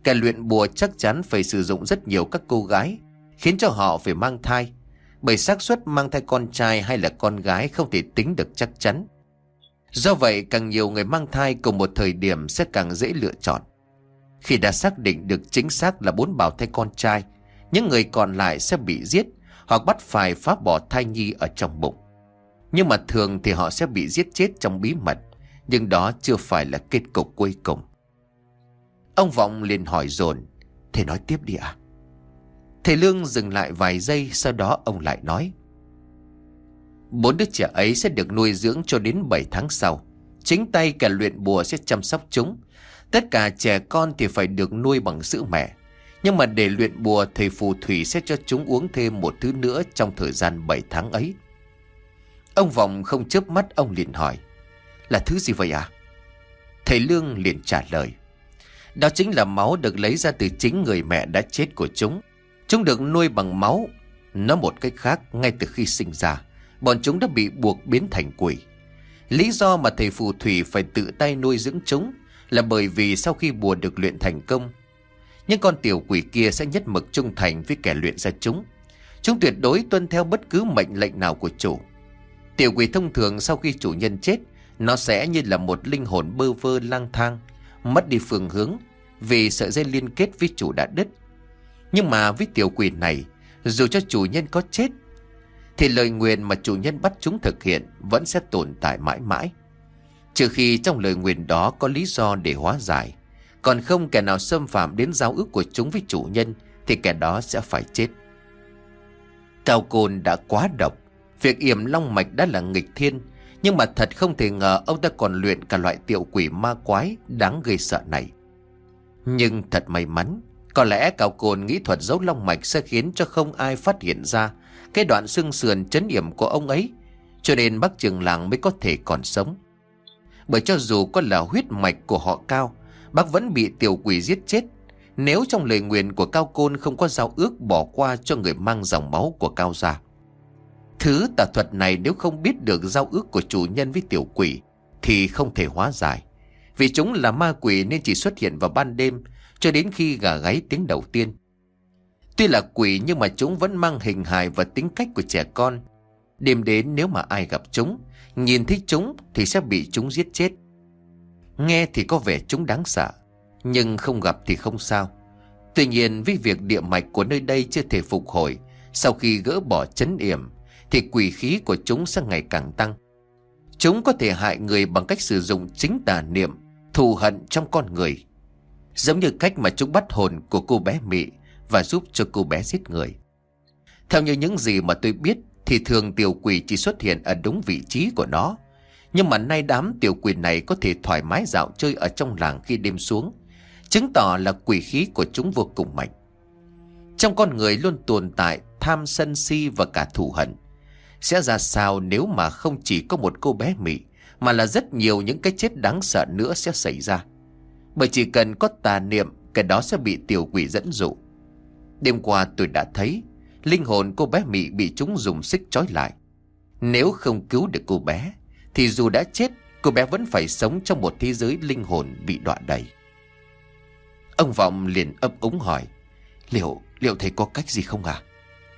Kẻ luyện bùa chắc chắn phải sử dụng rất nhiều các cô gái, khiến cho họ phải mang thai, bởi xác suất mang thai con trai hay là con gái không thể tính được chắc chắn. Do vậy, càng nhiều người mang thai cùng một thời điểm sẽ càng dễ lựa chọn. Khi đã xác định được chính xác là 4 bào thai con trai, những người còn lại sẽ bị giết hoặc bắt phải phá bỏ thai nhi ở trong bụng. Nhưng mà thường thì họ sẽ bị giết chết trong bí mật, nhưng đó chưa phải là kết cục cuối cùng. Ông Vọng liền hỏi dồn: "Thầy nói tiếp đi ạ." Thầy Lương dừng lại vài giây, sau đó ông lại nói: 4 đứa trẻ ấy sẽ được nuôi dưỡng cho đến 7 tháng sau. Chính tay kẻ luyện bùa sẽ chăm sóc chúng. Tất cả trẻ con thì phải được nuôi bằng sữa mẹ. Nhưng mà để luyện bùa, thầy phù thủy sẽ cho chúng uống thêm một thứ nữa trong thời gian 7 tháng ấy. Ông Vọng không chớp mắt, ông liền hỏi: "Là thứ gì vậy ạ?" Thầy Lương liền trả lời: "Đó chính là máu được lấy ra từ chính người mẹ đã chết của chúng. Chúng được nuôi bằng máu. Nói một cách khác, ngay từ khi sinh ra, bọn chúng đã bị buộc biến thành quỷ. Lý do mà thầy phù thủy phải tự tay nuôi dưỡng chúng là bởi vì sau khi bùa được luyện thành công, những con tiểu quỷ kia sẽ nhất mực trung thành với kẻ luyện ra chúng. Chúng tuyệt đối tuân theo bất cứ mệnh lệnh nào của chủ. Tiểu quỷ thông thường sau khi chủ nhân chết, nó sẽ như là một linh hồn bơ vơ lang thang, mất đi phương hướng vì sợi dây liên kết với chủ đã đứt. Nhưng mà với tiểu quỷ này, dù cho chủ nhân có chết thì lời nguyền mà chủ nhân bắt chúng thực hiện vẫn sẽ tồn tại mãi mãi, trừ khi trong lời nguyền đó có lý do để hóa giải. Còn không, kẻ nào xâm phạm đến giao ước của chúng với chủ nhân thì kẻ đó sẽ phải chết. Cao Côn đã quá độc. Việc yểm long mạch đã là nghịch thiên, nhưng mà thật không thể ngờ ông ta còn luyện cả loại tiểu quỷ ma quái đáng gây sợ này. Nhưng thật may mắn, có lẽ Cao Côn nghĩ thuật giấu long mạch sẽ khiến cho không ai phát hiện ra cái đoạn xương sườn trấn yểm của ông ấy, cho nên bác trưởng làng mới có thể còn sống. Bởi cho dù có là huyết mạch của họ Cao, bác vẫn bị tiểu quỷ giết chết nếu trong lời nguyền của Cao Côn không có giao ước bỏ qua cho người mang dòng máu của Cao gia. Thứ tà thuật này nếu không biết được giao ước của chủ nhân với tiểu quỷ thì không thể hóa giải. Vì chúng là ma quỷ nên chỉ xuất hiện vào ban đêm cho đến khi gà gáy tiếng đầu tiên. Tuy là quỷ nhưng mà chúng vẫn mang hình hài và tính cách của trẻ con. Đêm đến nếu mà ai gặp chúng, nhìn thấy chúng thì sẽ bị chúng giết chết. Nghe thì có vẻ chúng đáng sợ, nhưng không gặp thì không sao. Tuy nhiên với việc địa mạch của nơi đây chưa thể phục hồi sau khi gỡ bỏ trấn yểm, thì quỷ khí của chúng sẽ ngày càng tăng. Chúng có thể hại người bằng cách sử dụng chính tà niệm, thù hận trong con người, giống như cách mà chúng bắt hồn của cô bé Mị và giúp cho cô bé giết người. Theo như những gì mà tôi biết thì thường tiểu quỷ chỉ xuất hiện ở đúng vị trí của nó. Nhưng mà nay đám tiểu quỷ này có thể thoải mái dạo chơi ở trong làng khi đêm xuống, chứng tỏ là quỷ khí của chúng vô cùng mạnh. Trong con người luôn tồn tại tham sân si và cả thù hận. Sẽ ra sao nếu mà không chỉ có một cô bé Mị, mà là rất nhiều những cái chết đáng sợ nữa sẽ xảy ra. Bởi chỉ cần có tà niệm, cái đó sẽ bị tiểu quỷ dẫn dụ. Đêm qua tôi đã thấy linh hồn cô bé Mị bị chúng dùng xích trói lại. Nếu không cứu được cô bé thì dù đã chết, cô bé vẫn phải sống trong một thế giới linh hồn bị đọa đầy. Ông Vọng liền ấp úng hỏi: Liệu thầy có cách gì không à?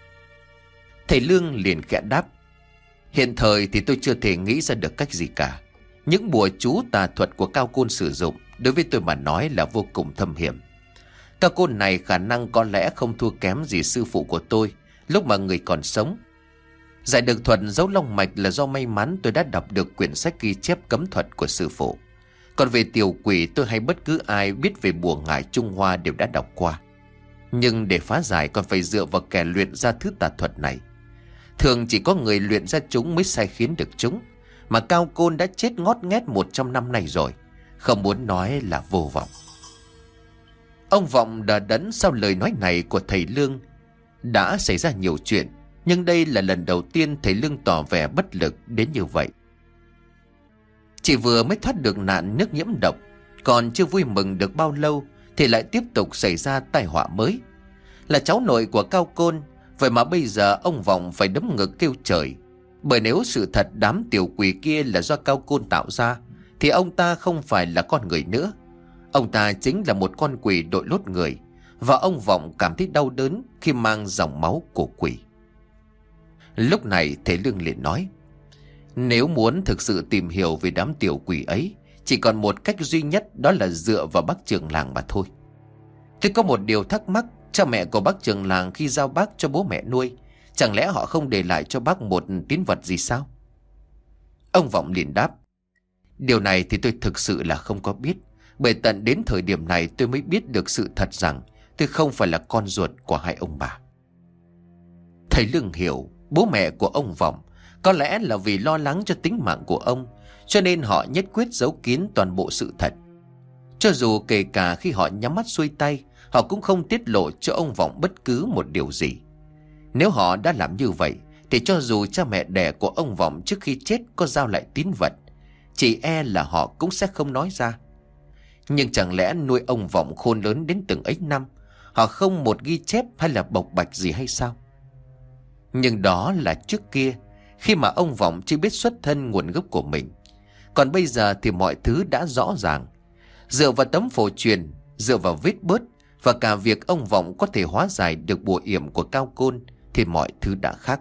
Thầy Lương liền khẽ đáp: Hiện thời thì tôi chưa thể nghĩ ra được cách gì cả. Những bùa chú tà thuật của Cao Côn sử dụng đối với tôi mà nói là vô cùng thâm hiểm. Cao Côn này khả năng có lẽ không thua kém gì sư phụ của tôi lúc mà người còn sống. Giải được thuật giấu long mạch là do may mắn tôi đã đọc được quyển sách ghi chép cấm thuật của sư phụ. Còn về tiểu quỷ, tôi hay bất cứ ai biết về bùa ngải Trung Hoa đều đã đọc qua. Nhưng để phá giải còn phải dựa vào kẻ luyện ra thứ tà thuật này. Thường chỉ có người luyện ra chúng mới sai khiến được chúng, mà Cao Côn đã chết ngót nghét 100 năm nay rồi, không muốn nói là vô vọng. Ông Vọng đờ đẫn sau lời nói này của thầy Lương. Đã xảy ra nhiều chuyện, nhưng đây là lần đầu tiên thầy Lương tỏ vẻ bất lực đến như vậy. Chỉ vừa mới thoát được nạn nước nhiễm độc, còn chưa vui mừng được bao lâu thì lại tiếp tục xảy ra tai họa mới. Là cháu nội của Cao Côn, vậy mà bây giờ ông Vọng phải đấm ngực kêu trời. Bởi nếu sự thật đám tiểu quỷ kia là do Cao Côn tạo ra thì ông ta không phải là con người nữa. Ông ta chính là một con quỷ đội lốt người, và ông Vọng cảm thấy đau đớn khi mang dòng máu của quỷ. Lúc này thầy Lương liền nói: nếu muốn thực sự tìm hiểu về đám tiểu quỷ ấy, chỉ còn một cách duy nhất, đó là dựa vào bác trưởng làng mà thôi. Tôi có một điều thắc mắc, cha mẹ của bác trưởng làng khi giao bác cho bố mẹ nuôi, chẳng lẽ họ không để lại cho bác một tín vật gì sao? Ông Vọng liền đáp: điều này thì tôi thực sự là không có biết, bởi tận đến thời điểm này tôi mới biết được sự thật rằng tôi không phải là con ruột của hai ông bà. Thầy Lương hiểu bố mẹ của ông Vọng có lẽ là vì lo lắng cho tính mạng của ông, cho nên họ nhất quyết giấu kín toàn bộ sự thật. Cho dù kể cả khi họ nhắm mắt xuôi tay, họ cũng không tiết lộ cho ông Vọng bất cứ một điều gì. Nếu họ đã làm như vậy, thì cho dù cha mẹ đẻ của ông Vọng trước khi chết có giao lại tín vật, chỉ e là họ cũng sẽ không nói ra. Nhưng chẳng lẽ nuôi ông Vọng khôn lớn đến từng ấy năm, họ không một ghi chép hay là bộc bạch gì hay sao? Nhưng đó là trước kia, khi mà ông Vọng chưa biết xuất thân nguồn gốc của mình. Còn bây giờ thì mọi thứ đã rõ ràng. Dựa vào tấm phổ truyền, dựa vào vết bớt, và cả việc ông Vọng có thể hóa giải được bùa yểm của Cao Côn, thì mọi thứ đã khác.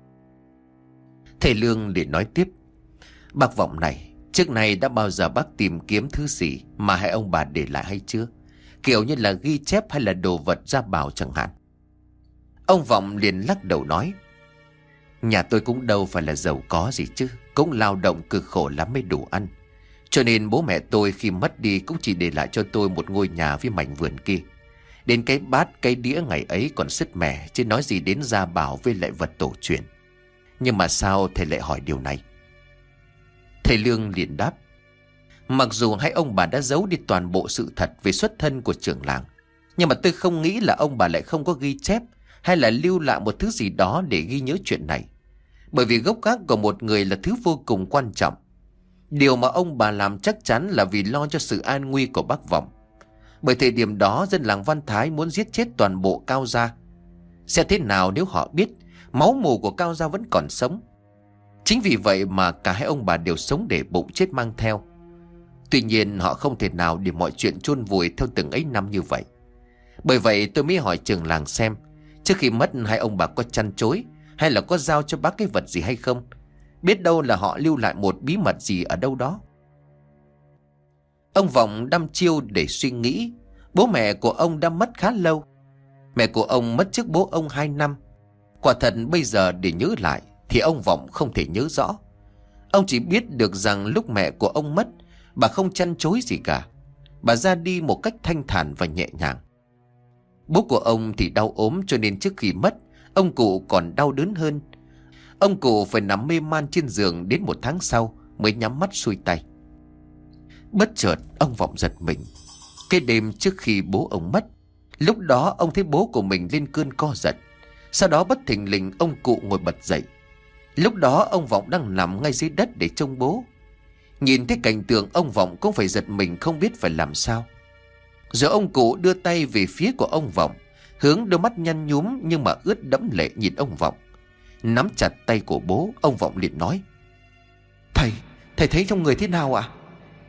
Thầy Lương để nói tiếp: bác Vọng này, trước này đã bao giờ bác tìm kiếm thứ gì mà hai ông bà để lại hay chưa? Kiểu như là ghi chép hay là đồ vật gia bảo chẳng hạn. Ông Vọng liền lắc đầu nói: nhà tôi cũng đâu phải là giàu có gì chứ, cũng lao động cực khổ lắm mới đủ ăn. Cho nên bố mẹ tôi khi mất đi cũng chỉ để lại cho tôi một ngôi nhà với mảnh vườn kia. Đến cái bát cái đĩa ngày ấy còn sứt mẻ, chứ nói gì đến gia bảo với lại vật tổ truyền. Nhưng mà sao thầy lại hỏi điều này? Thầy Lương liền đáp: mặc dù hai ông bà đã giấu đi toàn bộ sự thật về xuất thân của trưởng làng, nhưng mà tôi không nghĩ là ông bà lại không có ghi chép hay là lưu lại một thứ gì đó để ghi nhớ chuyện này. Bởi vì gốc gác của một người là thứ vô cùng quan trọng. Điều mà ông bà làm chắc chắn là vì lo cho sự an nguy của bác Vọng. Bởi thời điểm đó dân làng Văn Thái muốn giết chết toàn bộ Cao gia. Sẽ thế nào nếu họ biết máu mủ của Cao gia vẫn còn sống? Chính vì vậy mà cả hai ông bà đều sống để bụng chết mang theo. Tuy nhiên họ không thể nào để mọi chuyện chôn vùi theo từng ấy năm như vậy. Bởi vậy tôi mới hỏi trưởng làng xem trước khi mất hai ông bà có chăn chối hay là có giao cho bác cái vật gì hay không. Biết đâu là họ lưu lại một bí mật gì ở đâu đó. Ông Vọng đăm chiêu để suy nghĩ. Bố mẹ của ông đã mất khá lâu. Mẹ của ông mất trước bố ông 2 năm. Quả thật bây giờ để nhớ lại thì ông Vọng không thể nhớ rõ. Ông chỉ biết được rằng lúc mẹ của ông mất, bà không chăn chối gì cả. Bà ra đi một cách thanh thản và nhẹ nhàng. Bố của ông thì đau ốm, cho nên trước khi mất, ông cụ còn đau đớn hơn. Ông cụ phải nằm mê man trên giường đến 1 tháng sau mới nhắm mắt xuôi tay. Bất chợt ông Vọng giật mình. Cái đêm trước khi bố ông mất, lúc đó ông thấy bố của mình lên cơn co giật. Sau đó bất thình lình ông cụ ngồi bật dậy. Lúc đó ông Vọng đang nằm ngay dưới đất để trông bố. Nhìn thấy cảnh tượng, ông Vọng cũng phải giật mình không biết phải làm sao. Rồi ông cụ đưa tay về phía của ông Vọng, hướng đôi mắt nhăn nhúm nhưng mà ướt đẫm lệ nhìn ông Vọng. Nắm chặt tay của bố, ông Vọng liền nói: Thầy thấy trong người thế nào ạ?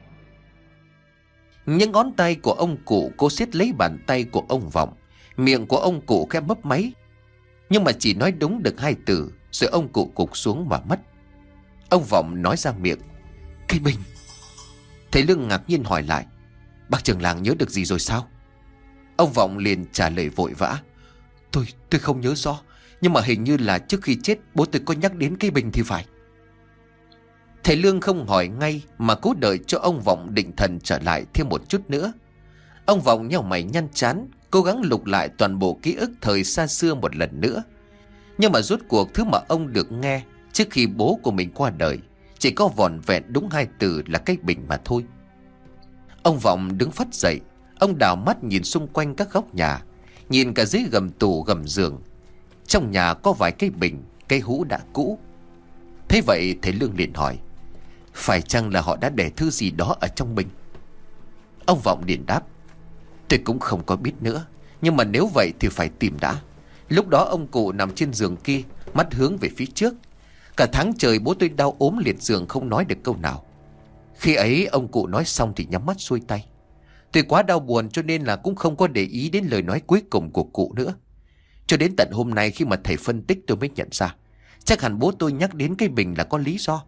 Những ngón tay của ông cụ cố siết lấy bàn tay của ông Vọng. Miệng của ông cụ khẽ mấp máy, nhưng mà chỉ nói đúng được 2 từ, rồi ông cụ gục xuống và mất. Ông Vọng nói ra miệng: Cây bình. Thầy Lương ngạc nhiên hỏi lại: Bác trưởng làng nhớ được gì rồi sao? Ông Vọng liền trả lời vội vã: Tôi không nhớ rõ, nhưng mà hình như là trước khi chết bố tôi có nhắc đến cây bình thì phải. Thầy Lương không hỏi ngay mà cố đợi cho ông Vọng định thần trở lại thêm một chút nữa. Ông Vọng nhíu mày nhăn trán, cố gắng lục lại toàn bộ ký ức thời xa xưa một lần nữa. Nhưng mà rốt cuộc thứ mà ông được nghe trước khi bố của mình qua đời chỉ có vỏn vẹn đúng 2 từ là cái bình mà thôi. Ông Vọng đứng phắt dậy. Ông đảo mắt nhìn xung quanh các góc nhà, nhìn cả dưới gầm tủ gầm giường. Trong nhà có vài cái bình, cái hũ đã cũ. Thế vậy thầy Lương liền hỏi: Phải chăng là họ đã để thứ gì đó ở trong bình? Ông Vọng liền đáp: Tôi cũng không có biết nữa, nhưng mà nếu vậy thì phải tìm đã. Lúc đó ông cụ nằm trên giường kia, mắt hướng về phía trước. Cả tháng trời bố tôi đau ốm liệt giường không nói được câu nào. Khi ấy ông cụ nói xong thì nhắm mắt xuôi tay. Tôi quá đau buồn cho nên là cũng không có để ý đến lời nói cuối cùng của cụ nữa. Cho đến tận hôm nay khi mà thầy phân tích tôi mới nhận ra, chắc hẳn bố tôi nhắc đến cái bình là có lý do.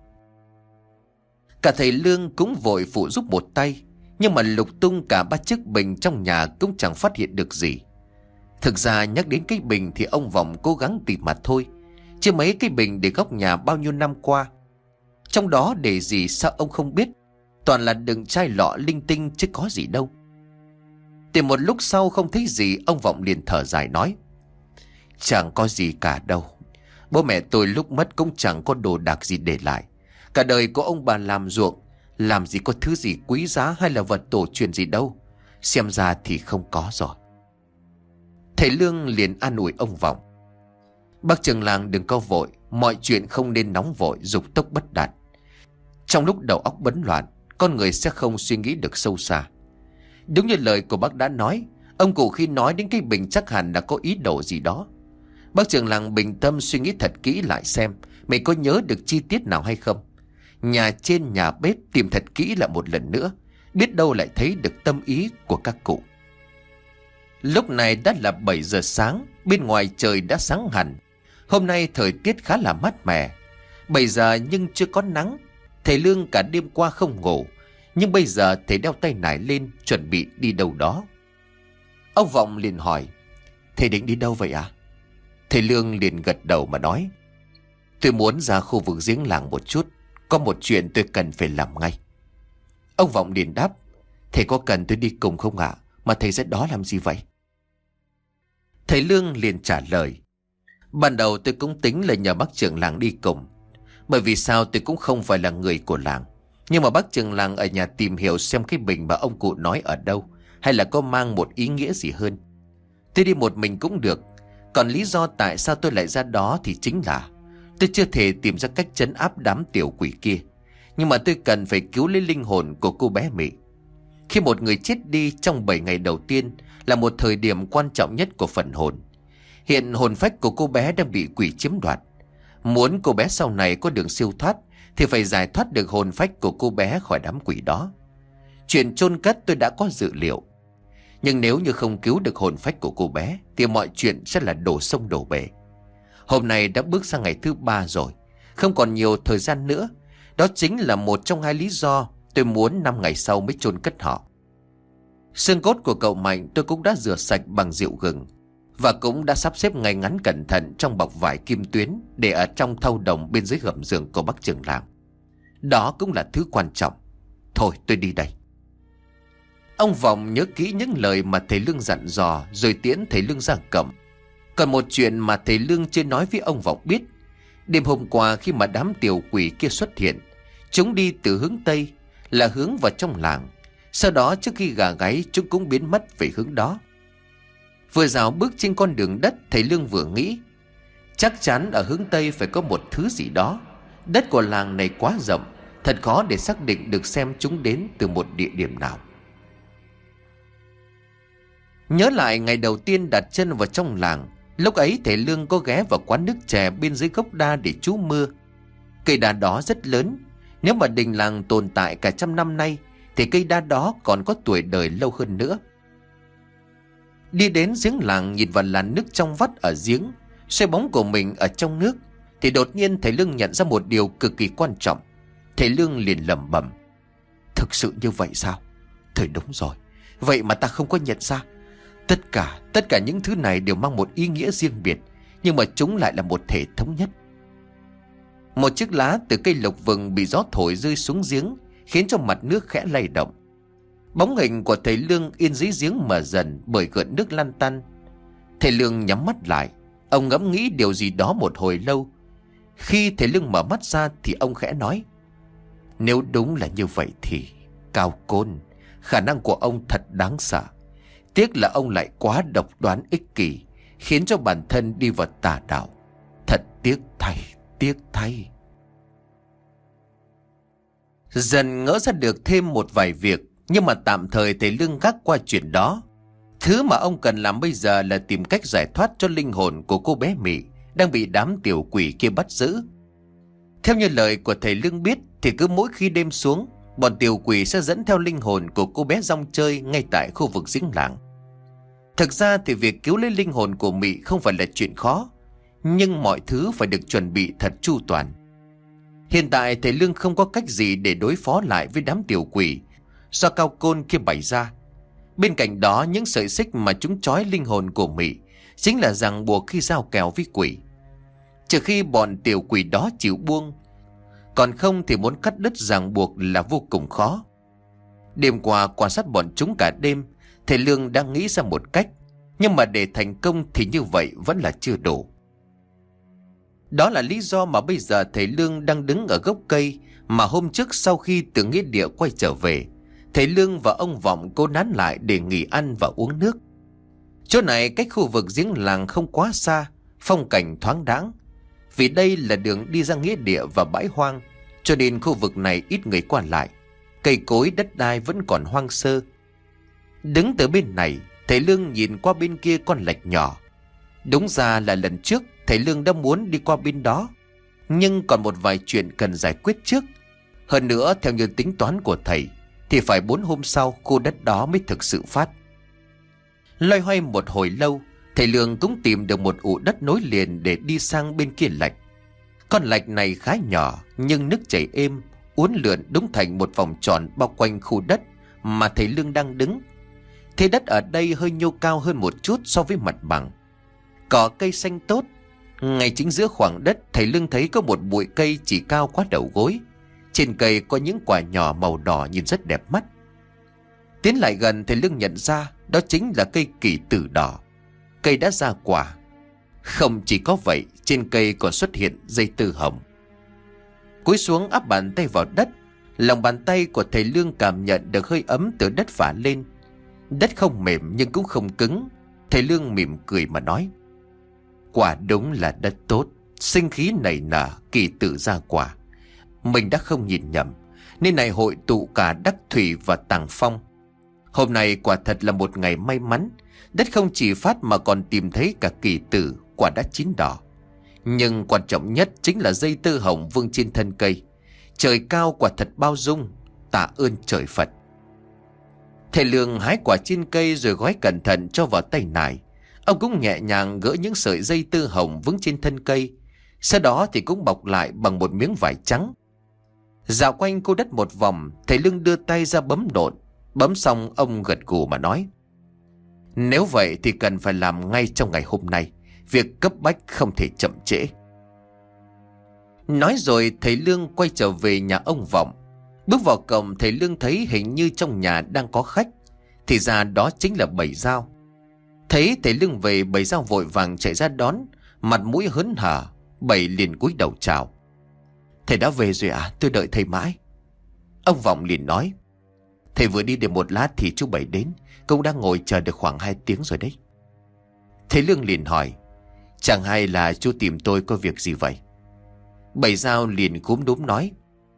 Cả thầy Lương cũng vội phụ giúp một tay, nhưng mà lục tung cả 3 chiếc bình trong nhà cũng chẳng phát hiện được gì. Thực ra nhắc đến cái bình thì ông Vọng cố gắng tìm mà thôi, chứ mấy cái bình để góc nhà bao nhiêu năm qua, trong đó để gì sao ông không biết. Toàn là đựng chai lọ linh tinh chứ có gì đâu. Tìm một lúc sau không thấy gì, ông Vọng liền thở dài nói: Chẳng có gì cả đâu. Bố mẹ tôi lúc mất cũng chẳng có đồ đạc gì để lại. Cả đời của ông bà làm ruộng, làm gì có thứ gì quý giá hay là vật tổ truyền gì đâu. Xem ra thì không có rồi. Thầy Lương liền an ủi ông Vọng: Bác trưởng làng đừng có vội, mọi chuyện không nên nóng vội, dục tốc bất đạt. Trong lúc đầu óc bấn loạn, con người sẽ không suy nghĩ được sâu xa. Đúng như lời của bác đã nói, ông cụ khi nói đến cái bình chắc hẳn đã có ý đồ gì đó. Bác trưởng làng bình tâm suy nghĩ thật kỹ lại xem mày có nhớ được chi tiết nào hay không. Nhà trên nhà bếp tìm thật kỹ lại một lần nữa, biết đâu lại thấy được tâm ý của các cụ. Lúc này đã là 7 giờ sáng, bên ngoài trời đã sáng hẳn. Hôm nay thời tiết khá là mát mẻ. 7 giờ nhưng chưa có nắng. Thầy Lương cả đêm qua không ngủ, nhưng bây giờ thầy đeo tay nải lên chuẩn bị đi đâu đó. Ông Vọng liền hỏi: Thầy định đi đâu vậy à? Thầy Lương liền gật đầu mà nói: Tôi muốn ra khu vực giếng làng một chút, có một chuyện tôi cần phải làm ngay. Ông Vọng liền đáp: Thầy có cần tôi đi cùng không ạ? Mà thầy ra đó làm gì vậy? Thầy Lương liền trả lời: Ban đầu tôi cũng tính là nhờ bác trưởng làng đi cùng, bởi vì sao tôi cũng không phải là người của làng. Nhưng mà bác trưởng làng ở nhà tìm hiểu xem cái bình mà ông cụ nói ở đâu, hay là có mang một ý nghĩa gì hơn. Tôi đi một mình cũng được. Còn lý do tại sao tôi lại ra đó thì chính là tôi chưa thể tìm ra cách trấn áp đám tiểu quỷ kia, nhưng mà tôi cần phải cứu lấy linh hồn của cô bé Mị. Khi một người chết đi trong 7 ngày đầu tiên là một thời điểm quan trọng nhất của phần hồn. Hiện hồn phách của cô bé đang bị quỷ chiếm đoạt. Muốn cô bé sau này có đường siêu thoát thì phải giải thoát được hồn phách của cô bé khỏi đám quỷ đó. Chuyện chôn cất tôi đã có dự liệu, nhưng nếu như không cứu được hồn phách của cô bé thì mọi chuyện sẽ là đổ sông đổ bể. Hôm nay đã bước sang ngày thứ 3 rồi, không còn nhiều thời gian nữa. Đó chính là một trong 2 lý do tôi muốn 5 ngày sau mới chôn cất họ. Xương cốt của cậu Mạnh tôi cũng đã rửa sạch bằng rượu gừng, và cũng đã sắp xếp ngay ngắn cẩn thận trong bọc vải kim tuyến để ở trong thau đồng bên dưới gầm giường của bác trưởng làng. Đó cũng là thứ quan trọng. Thôi tôi đi đây. Ông Vọng nhớ kỹ những lời mà thầy Lương dặn dò rồi tiễn thầy Lương ra cổng. Còn một chuyện mà thầy Lương chưa nói với ông Vọng biết. Đêm hôm qua khi mà đám tiểu quỷ kia xuất hiện, chúng đi từ hướng Tây, là hướng vào trong làng. Sau đó trước khi gà gáy chúng cũng biến mất về hướng đó. Vừa dạo bước trên con đường đất, thầy Lương vừa nghĩ chắc chắn ở hướng Tây phải có một thứ gì đó. Đất của làng này quá rộng, thật khó để xác định được xem chúng đến từ một địa điểm nào. Nhớ lại ngày đầu tiên đặt chân vào trong làng, lúc ấy thầy Lương có ghé vào quán nước chè bên dưới gốc đa để trú mưa. Cây đa đó rất lớn. Nếu mà đình làng tồn tại cả 100 năm nay thì cây đa đó còn có tuổi đời lâu hơn nữa. Đi đến giếng làng, nhìn vào làn nước trong vắt ở giếng, xoay bóng của mình ở trong nước, thì đột nhiên thầy Lương nhận ra một điều cực kỳ quan trọng. Thầy Lương liền lẩm bẩm: Thực sự như vậy sao? Thời đúng rồi. Vậy mà ta không có nhận ra. Tất cả những thứ này đều mang một ý nghĩa riêng biệt, nhưng mà chúng lại là một thể thống nhất. Một chiếc lá từ cây lộc vừng bị gió thổi rơi xuống giếng, khiến cho mặt nước khẽ lay động. Bóng hình của thầy Lương in dưới giếng mờ dần bởi gợn nước lăn tăn. Thầy Lương nhắm mắt lại, ông ngẫm nghĩ điều gì đó một hồi lâu. Khi thầy Lương mở mắt ra thì ông khẽ nói: Nếu đúng là như vậy thì Cao Côn, khả năng của ông thật đáng sợ. Tiếc là ông lại quá độc đoán ích kỷ, khiến cho bản thân đi vào tà đạo. Thật tiếc thay. Dần ngỡ ra được thêm một vài việc, nhưng mà tạm thời thầy Lương gác qua chuyện đó. Thứ mà ông cần làm bây giờ là tìm cách giải thoát cho linh hồn của cô bé Mị đang bị đám tiểu quỷ kia bắt giữ. Theo như lời của thầy Lương biết thì cứ mỗi khi đêm xuống, bọn tiểu quỷ sẽ dẫn theo linh hồn của cô bé rong chơi ngay tại khu vực giếng làng. Thực ra thì việc cứu lấy linh hồn của Mị không phải là chuyện khó, nhưng mọi thứ phải được chuẩn bị thật chu toàn. Hiện tại thầy Lương không có cách gì để đối phó lại với đám tiểu quỷ do Cao Côn kia bày ra. Bên cạnh đó, những sợi xích mà chúng trói linh hồn của Mị chính là ràng buộc khi giao kèo với quỷ. Trừ khi bọn tiểu quỷ đó chịu buông, còn không thì muốn cắt đứt ràng buộc là vô cùng khó. Đêm qua quan sát bọn chúng cả đêm, thầy Lương đang nghĩ ra một cách, nhưng mà để thành công thì như vậy vẫn là chưa đủ. Đó là lý do mà bây giờ thầy Lương đang đứng ở gốc cây mà hôm trước sau khi từ nghĩa địa quay trở về, thầy Lương và ông Vọng cố nán lại để nghỉ ăn và uống nước. Chỗ này cách khu vực giếng làng không quá xa, phong cảnh thoáng đãng. Vì đây là đường đi ra nghĩa địa và bãi hoang, cho nên khu vực này ít người qua lại. Cây cối đất đai vẫn còn hoang sơ. Đứng từ bên này, thầy Lương nhìn qua bên kia con lạch nhỏ. Đúng ra là lần trước thầy Lương đã muốn đi qua bên đó, nhưng còn một vài chuyện cần giải quyết trước. Hơn nữa, theo như tính toán của thầy, thì phải 4 hôm sau khu đất đó mới thực sự phát. Loay hoay một hồi lâu, thầy Lương cũng tìm được một ụ đất nối liền để đi sang bên kia lạch. Con lạch này khá nhỏ, nhưng nước chảy êm, uốn lượn đúng thành một vòng tròn bao quanh khu đất mà thầy Lương đang đứng. Thế đất ở đây hơi nhô cao hơn một chút so với mặt bằng. Cỏ cây xanh tốt. Ngay chính giữa khoảng đất, thầy Lương thấy có một bụi cây chỉ cao quá đầu gối. Trên cây có những quả nhỏ màu đỏ nhìn rất đẹp mắt. Tiến lại gần, thầy Lương nhận ra đó chính là cây kỷ tử đỏ. Cây đã ra quả. Không chỉ có vậy, trên cây còn xuất hiện dây tư hồng. Cúi xuống áp bàn tay vào đất, lòng bàn tay của thầy Lương cảm nhận được hơi ấm từ đất phả lên. Đất không mềm nhưng cũng không cứng. Thầy Lương mỉm cười mà nói: quả đúng là đất tốt, sinh khí nảy nở, kỳ tử ra quả. Mình đã không nhìn nhầm, nên này hội tụ cả Đắc Thủy và Tàng Phong. Hôm nay quả thật là một ngày may mắn. Đất không chỉ phát mà còn tìm thấy cả kỳ tử, quả đã chín đỏ. Nhưng quan trọng nhất chính là dây tơ hồng vương trên thân cây. Trời cao quả thật bao dung, tạ ơn trời Phật. Thầy Lương hái quả trên cây rồi gói cẩn thận cho vào tay nải. Ông cũng nhẹ nhàng gỡ những sợi dây tơ hồng vướng trên thân cây. Sau đó thì cũng bọc lại bằng một miếng vải trắng. Dạo quanh khu đất một vòng, thầy Lương đưa tay ra bấm độn. Bấm xong ông gật gù mà nói: nếu vậy thì cần phải làm ngay trong ngày hôm nay. Việc cấp bách không thể chậm trễ. Nói rồi thầy Lương quay trở về nhà ông Vọng. Bước vào cổng, thầy Lương thấy hình như trong nhà đang có khách. Thì ra đó chính là Bảy Dao. Thấy thầy Lương về, Bảy Dao vội vàng chạy ra đón, mặt mũi hớn hở. Bảy liền cúi đầu chào: thầy đã về rồi à? Tôi đợi thầy mãi. Ông Vọng liền nói: thầy vừa đi được một lát thì chú Bảy đến, cũng đang ngồi chờ được khoảng 2 tiếng rồi đấy. Thầy Lương liền hỏi: chẳng hay là chú tìm tôi có việc gì vậy? Bảy Dao liền cúm núm nói: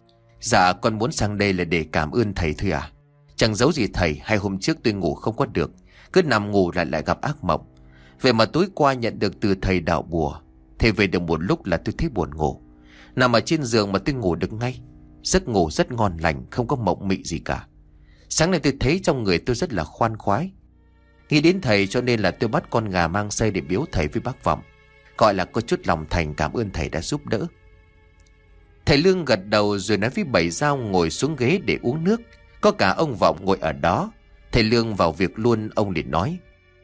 dạ con muốn sang đây là để cảm ơn thầy thôi à. Chẳng giấu gì thầy, 2 hôm trước tôi ngủ không có được, cứ nằm ngủ lại gặp ác mộng. Vậy mà tối qua nhận được từ thầy đạo bùa. Thầy về được một lúc là tôi thấy buồn ngủ. Nằm ở trên giường mà tôi ngủ được ngay. Giấc ngủ rất ngon lành, không có mộng mị gì cả. Sáng nay tôi thấy trong người tôi rất là khoan khoái. Nghĩ đến thầy cho nên là tôi bắt con gà mang xay để biếu thầy với bác Vọng. Gọi là có chút lòng thành cảm ơn thầy đã giúp đỡ. Thầy Lương gật đầu rồi nói với Bảy Dao ngồi xuống ghế để uống nước. Có cả ông Vọng ngồi ở đó. Thầy Lương vào việc luôn. Ông liền nói: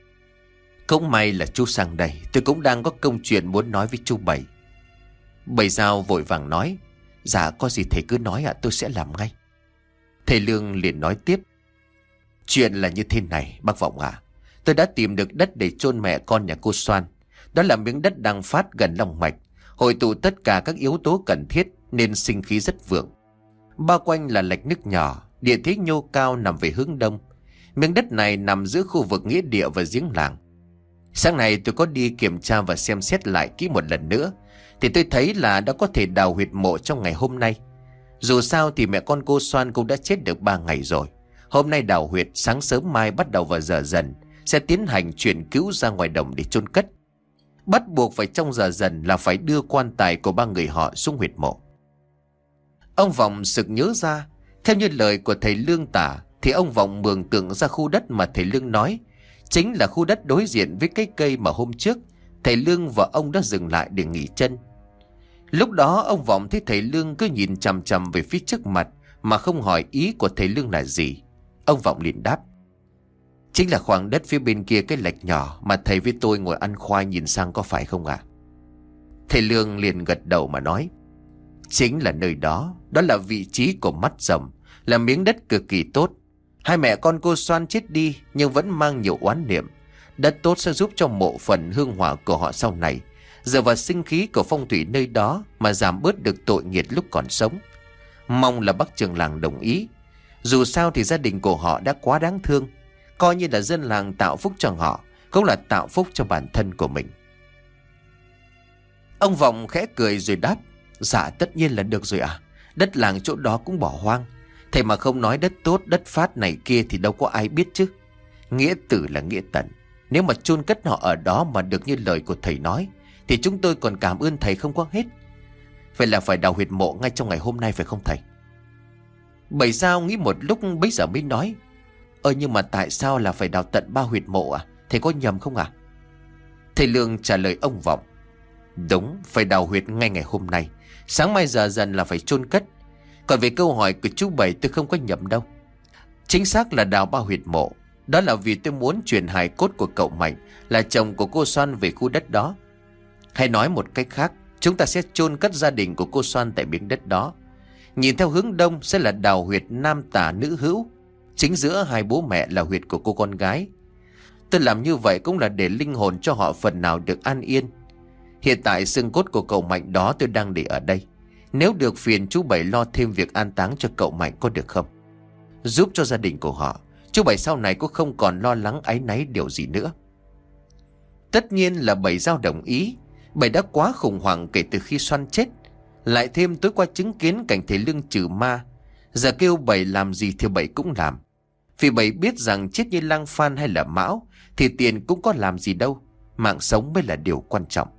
cũng may là chú sang đây, tôi cũng đang có công chuyện muốn nói với chú Bảy. Bảy Dao vội vàng nói: dạ có gì thầy cứ nói ạ, tôi sẽ làm ngay. Thầy Lương liền nói tiếp: chuyện là như thế này bác Vọng ạ. Tôi đã tìm được đất để chôn mẹ con nhà cô Soan. Đó là miếng đất đang phát gần lòng mạch, hội tụ tất cả các yếu tố cần thiết nên sinh khí rất vượng. Bao quanh là lạch nước nhỏ, địa thế nhô cao nằm về hướng đông. Miếng đất này nằm giữa khu vực nghĩa địa và giếng làng. Sáng nay tôi có đi kiểm tra và xem xét lại kỹ một lần nữa, thì tôi thấy là đã có thể đào huyệt mộ trong ngày hôm nay. Dù sao thì mẹ con cô Soan cũng đã chết được 3 ngày rồi. Hôm nay đào huyệt, sáng sớm mai bắt đầu vào giờ dần sẽ tiến hành chuyển cứu ra ngoài đồng để chôn cất. Bắt buộc phải trong giờ dần là phải đưa quan tài của 3 người họ xuống huyệt mộ. Ông Vọng sực nhớ ra, Theo như lời của thầy Lương tả thì ông Vọng mường tượng ra khu đất mà thầy Lương nói chính là khu đất đối diện với cái cây mà hôm trước thầy Lương và ông đã dừng lại để nghỉ chân. Lúc đó ông Vọng thấy thầy Lương cứ nhìn chằm chằm về phía trước mặt mà không hỏi ý của thầy Lương là gì. Ông Vọng liền đáp: chính là khoảng đất phía bên kia cái lạch nhỏ mà thầy với tôi ngồi ăn khoai nhìn sang, có phải không ạ? Thầy Lương liền gật đầu mà nói: chính là nơi đó. Đó là vị trí của mắt rồng, là miếng đất cực kỳ tốt. Hai mẹ con cô Xoan chết đi nhưng vẫn mang nhiều oán niệm. Đất tốt sẽ giúp cho mộ phần hương hỏa của họ sau này dựa vào sinh khí của phong thủy nơi đó mà giảm bớt được tội nghiệt lúc còn sống. Mong là bác trưởng làng đồng ý. Dù sao thì gia đình của họ đã quá đáng thương, coi như là dân làng tạo phúc cho họ cũng là tạo phúc cho bản thân của mình. Ông Vọng khẽ cười rồi đáp: dạ tất nhiên là được rồi ạ. Đất làng chỗ đó cũng bỏ hoang, thầy mà không nói đất tốt đất phát này kia thì đâu có ai biết chứ. Nghĩa tử là nghĩa tận, nếu mà chôn cất họ ở đó mà được như lời của thầy nói thì chúng tôi còn cảm ơn thầy không có hết. Vậy là phải đào huyệt mộ ngay trong ngày hôm nay phải không thầy? Bảy Dao nghĩ một lúc bấy giờ mới nói: nhưng mà tại sao là phải đào tận 3 huyệt mộ à? Thầy có nhầm không à? Thầy Lương trả lời ông Vọng: đúng, phải đào huyệt ngay ngày hôm nay. Sáng mai giờ dần là phải chôn cất. Còn về câu hỏi của chú Bảy tôi không có nhầm đâu. Chính xác là đào 3 huyệt mộ. Đó là vì tôi muốn chuyển hài cốt của cậu Mạnh là chồng của cô Xoan về khu đất đó. Hay nói một cách khác, chúng ta sẽ chôn cất gia đình của cô Xoan tại miếng đất đó. Nhìn theo hướng đông sẽ là đào huyệt nam tả nữ hữu, chính giữa hai bố mẹ là huyệt của cô con gái. Tôi làm như vậy cũng là để linh hồn cho họ phần nào được an yên. Hiện tại xương cốt của cậu Mạnh đó tôi đang để ở đây. Nếu được phiền chú Bảy lo thêm việc an táng cho cậu Mạnh có được không? Giúp cho gia đình của họ, chú Bảy sau này cũng không còn lo lắng áy náy điều gì nữa. Tất nhiên là Bảy Dao đồng ý. Bảy đã quá khủng hoảng kể từ khi Xoan chết, lại thêm tối qua chứng kiến cảnh thầy Lương trừ ma. Giờ kêu Bảy làm gì thì Bảy cũng làm. Vì Bảy biết rằng chết như Lang Phan hay là Mão thì tiền cũng có làm gì đâu, mạng sống mới là điều quan trọng.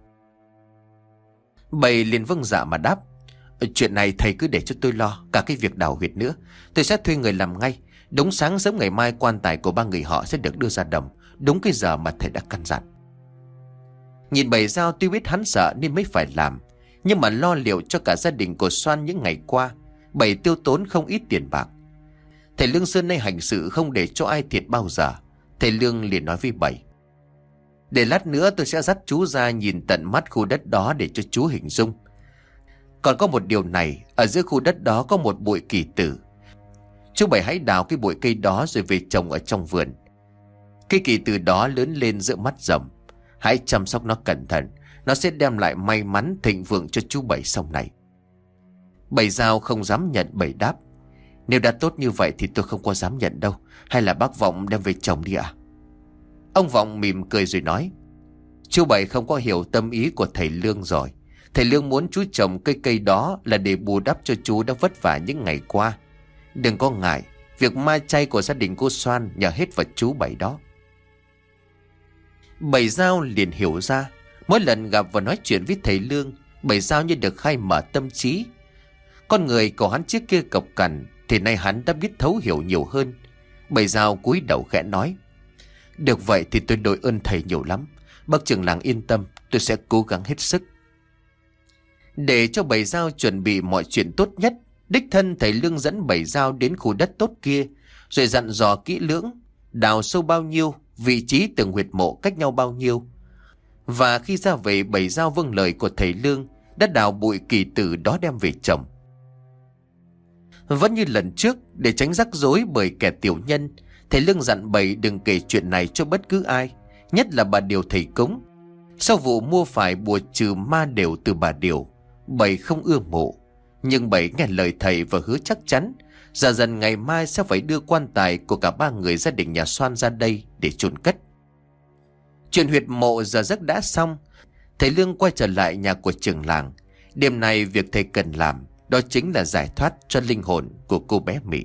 Bảy liền vâng dạ mà đáp: chuyện này thầy cứ để cho tôi lo. Cả cái việc đào huyệt nữa tôi sẽ thuê người làm ngay. Đúng sáng sớm ngày mai quan tài của 3 người họ sẽ được đưa ra đồng, đúng cái giờ mà thầy đã căn dặn. Nhìn Bảy Dao tuy biết hắn sợ nên mới phải làm, nhưng mà lo liệu cho cả gia đình của Xoan những ngày qua, Bảy tiêu tốn không ít tiền bạc. Thầy Lương xưa nay hành sự không để cho ai thiệt bao giờ. Thầy Lương liền nói với Bảy: để lát nữa tôi sẽ dắt chú ra nhìn tận mắt khu đất đó để cho chú hình dung. Còn có một điều này, ở giữa khu đất đó có một bụi kỳ tử. Chú Bảy hãy đào cái bụi cây đó rồi về trồng ở trong vườn. Cây kỳ tử đó lớn lên giữa mắt rồng. Hãy chăm sóc nó cẩn thận, nó sẽ đem lại may mắn thịnh vượng cho chú Bảy sau này. Bảy Dao không dám nhận. Bảy đáp: nếu đã tốt như vậy thì tôi không có dám nhận đâu. Hay là bác Vọng đem về trồng đi ạ? Ông Vọng mỉm cười rồi nói: chú Bảy không có hiểu tâm ý của thầy Lương rồi. Thầy Lương muốn chú trồng cây đó là để bù đắp cho chú đã vất vả những ngày qua. Đừng có ngại, việc ma chay của gia đình cô Xoan nhờ hết vào chú Bảy đó. Bảy Dao liền hiểu ra. Mỗi lần gặp và nói chuyện với thầy Lương, Bảy Dao như được khai mở tâm trí. Con người của hắn trước kia cộc cằn thì nay hắn đã biết thấu hiểu nhiều hơn. Bảy Dao cúi đầu khẽ nói: được vậy thì tôi đội ơn thầy nhiều lắm. Bác trưởng làng yên tâm, tôi sẽ cố gắng hết sức. Để cho Bảy Dao chuẩn bị mọi chuyện tốt nhất, đích thân thầy Lương dẫn Bảy Dao đến khu đất tốt kia, rồi dặn dò kỹ lưỡng đào sâu bao nhiêu, vị trí từng huyệt mộ cách nhau bao nhiêu. Và khi ra về, Bảy Dao vâng lời của thầy Lương đã đào bụi kỳ tử đó đem về trồng. Vẫn như lần trước, để tránh rắc rối bởi kẻ tiểu nhân, thầy Lương dặn Bảy đừng kể chuyện này cho bất cứ ai, nhất là bà Điều thầy cúng. Sau vụ mua phải bùa trừ ma đều từ bà Điều, Bảy không ưa mộ, nhưng Bảy nghe lời thầy và hứa chắc chắn giờ dần ngày mai sẽ phải đưa quan tài của cả 3 người gia đình nhà Xoan ra đây để chôn cất. Chuyện huyệt mộ giờ giấc đã xong, thầy Lương quay trở lại nhà của trưởng làng. Đêm nay việc thầy cần làm đó chính là giải thoát cho linh hồn của cô bé Mỹ.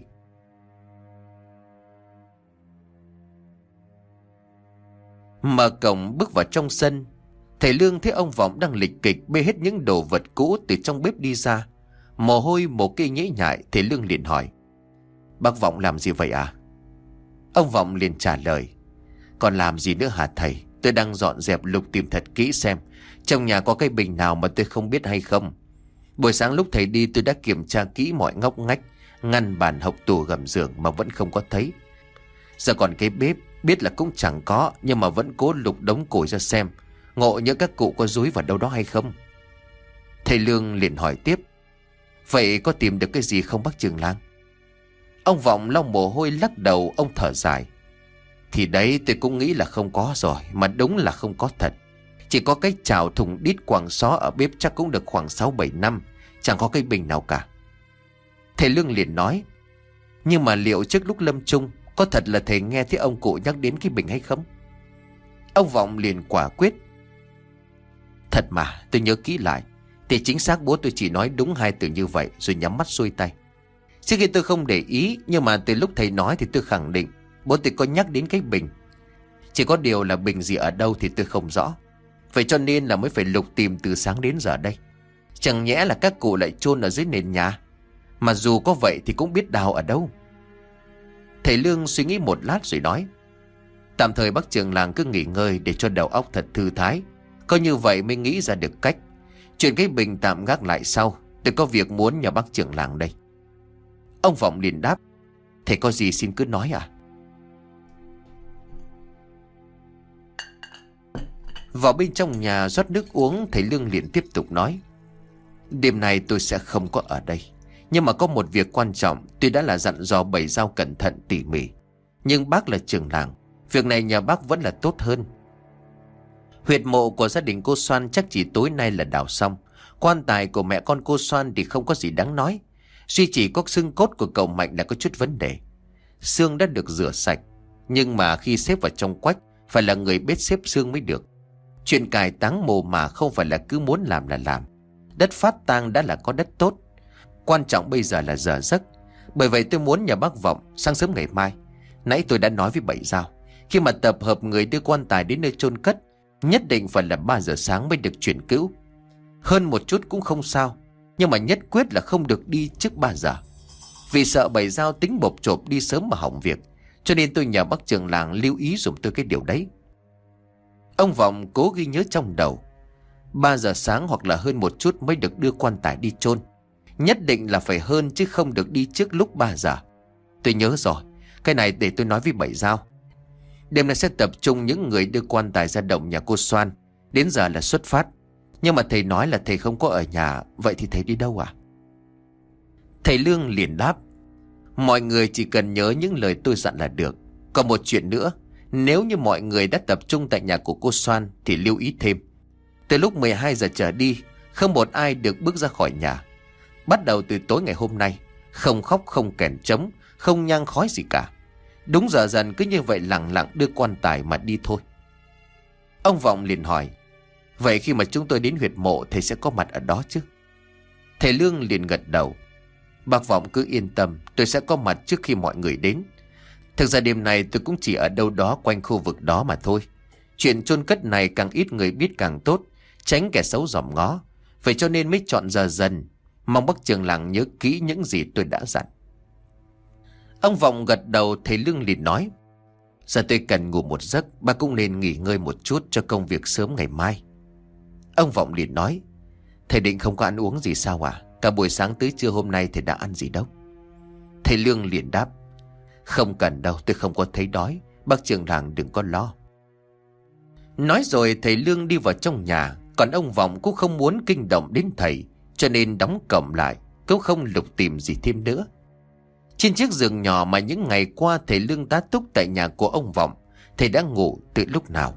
Mở cổng bước vào trong sân, thầy Lương thấy ông Vọng đang lịch kịch bê hết những đồ vật cũ từ trong bếp đi ra. Mồ hôi một cây nhễ nhại. Thầy Lương liền hỏi: Bác Vọng làm gì vậy à? Ông Vọng liền trả lời: Còn làm gì nữa hả thầy? Tôi đang dọn dẹp lục tìm thật kỹ xem trong nhà có cái bình nào mà tôi không biết hay không. Buổi sáng lúc thầy đi tôi đã kiểm tra kỹ mọi ngóc ngách, ngăn bàn, hộc tủ, gầm giường mà vẫn không có thấy. Giờ còn cái bếp biết là cũng chẳng có, nhưng mà vẫn cố lục đống củi ra xem, ngộ nhỡ các cụ có dúi vào đâu đó hay không. Thầy Lương liền hỏi tiếp: Vậy có tìm được cái gì không bác trưởng làng? Ông Vọng lau mồ hôi lắc đầu, ông thở dài: Thì đấy, tôi cũng nghĩ là không có rồi, mà đúng là không có thật. Chỉ có cái chảo thùng đít quàng xó ở bếp chắc cũng được khoảng 6-7 năm, chẳng có cái bình nào cả. Thầy Lương liền nói: Nhưng mà liệu trước lúc lâm chung có thật là thầy nghe thấy ông cụ nhắc đến cái bình hay không? Ông Vọng liền quả quyết: Thật mà, tôi nhớ kỹ lại thì chính xác bố tôi chỉ nói đúng 2 từ như vậy rồi nhắm mắt xuôi tay. Trước khi tôi không để ý, nhưng mà từ lúc thầy nói thì tôi khẳng định bố tôi có nhắc đến cái bình. Chỉ có điều là bình gì ở đâu thì tôi không rõ. Vậy cho nên là mới phải lục tìm từ sáng đến giờ đây. Chẳng nhẽ là các cụ lại chôn ở dưới nền nhà? Mà dù có vậy thì cũng biết đào ở đâu. Thầy Lương suy nghĩ một lát rồi nói: Tạm thời bác trưởng làng cứ nghỉ ngơi để cho đầu óc thật thư thái. Có như vậy mới nghĩ ra được cách. Chuyện cái bình tạm gác lại sau, tôi có việc muốn nhờ bác trưởng làng đây. Ông Vọng liền đáp: Thầy có gì xin cứ nói à? Vào bên trong nhà rót nước uống, thầy Lương liền tiếp tục nói: Đêm nay tôi sẽ không có ở đây, nhưng mà có một việc quan trọng. Tuy đã là dặn dò Bảy Dao cẩn thận tỉ mỉ, nhưng bác là trưởng làng, việc này nhờ bác vẫn là tốt hơn. Huyệt mộ của gia đình cô Soan chắc chỉ tối nay là đào xong. Quan tài của mẹ con cô Soan thì không có gì đáng nói, duy chỉ có xương cốt của cậu Mạnh đã có chút vấn đề. Xương đã được rửa sạch, nhưng mà khi xếp vào trong quách phải là người biết xếp xương mới được. Chuyện cài táng mồ mà không phải là cứ muốn làm là làm. Đất phát tang đã là có đất tốt, quan trọng bây giờ là giờ giấc. Bởi vậy tôi muốn nhờ bác Vọng sáng sớm ngày mai, nãy tôi đã nói với Bảy Dao, khi mà tập hợp người đưa quan tài đến nơi chôn cất, nhất định phải là 3 giờ sáng mới được chuyển cữu. Hơn một chút cũng không sao, nhưng mà nhất quyết là không được đi trước 3 giờ. Vì sợ Bảy Dao tính bộp chộp đi sớm mà hỏng việc, cho nên tôi nhờ bác trưởng làng lưu ý giùm tôi cái điều đấy. Ông Vọng cố ghi nhớ trong đầu: 3 giờ sáng hoặc là hơn một chút mới được đưa quan tài đi chôn. Nhất định là phải hơn chứ không được đi trước lúc 3 giờ. Tôi nhớ rồi, cái này để tôi nói với Bảy Dao. Đêm nay sẽ tập trung những người đưa quan tài ra động nhà cô Soan. Đến giờ là xuất phát. Nhưng mà thầy nói là thầy không có ở nhà, vậy thì thầy đi đâu à? Thầy Lương liền đáp: Mọi người chỉ cần nhớ những lời tôi dặn là được. Còn một chuyện nữa, nếu như mọi người đã tập trung tại nhà của cô Soan thì lưu ý thêm: từ lúc 12 giờ trở đi, không một ai được bước ra khỏi nhà. Bắt đầu từ tối ngày hôm nay, không khóc, không kèn trống, không nhang khói gì cả. Đúng giờ dần cứ như vậy lặng lặng đưa quan tài mà đi thôi. Ông Vọng liền hỏi: Vậy khi mà chúng tôi đến huyệt mộ, thầy sẽ có mặt ở đó chứ? Thầy Lương liền gật đầu: Bác Vọng cứ yên tâm, tôi sẽ có mặt trước khi mọi người đến. Thực ra đêm nay tôi cũng chỉ ở đâu đó quanh khu vực đó mà thôi. Chuyện chôn cất này càng ít người biết càng tốt, tránh kẻ xấu dòm ngó. Vậy cho nên mới chọn giờ dần. Mong bác trưởng làng nhớ kỹ những gì tôi đã dặn. Ông Vọng gật đầu. Thầy Lương liền nói: Giờ tôi cần ngủ một giấc, bác cũng nên nghỉ ngơi một chút cho công việc sớm ngày mai. Ông Vọng liền nói: Thầy định không có ăn uống gì sao à? Cả buổi sáng tới trưa hôm nay thầy đã ăn gì đâu? Thầy Lương liền đáp: Không cần đâu, tôi không có thấy đói. Bác trưởng làng đừng có lo. Nói rồi thầy Lương đi vào trong nhà. Còn ông Vọng cũng không muốn kinh động đến thầy, cho nên đóng cổng lại, cũng không lục tìm gì thêm nữa. Trên chiếc giường nhỏ mà những ngày qua thầy Lương tá túc tại nhà của ông Vọng, thầy đã ngủ từ lúc nào.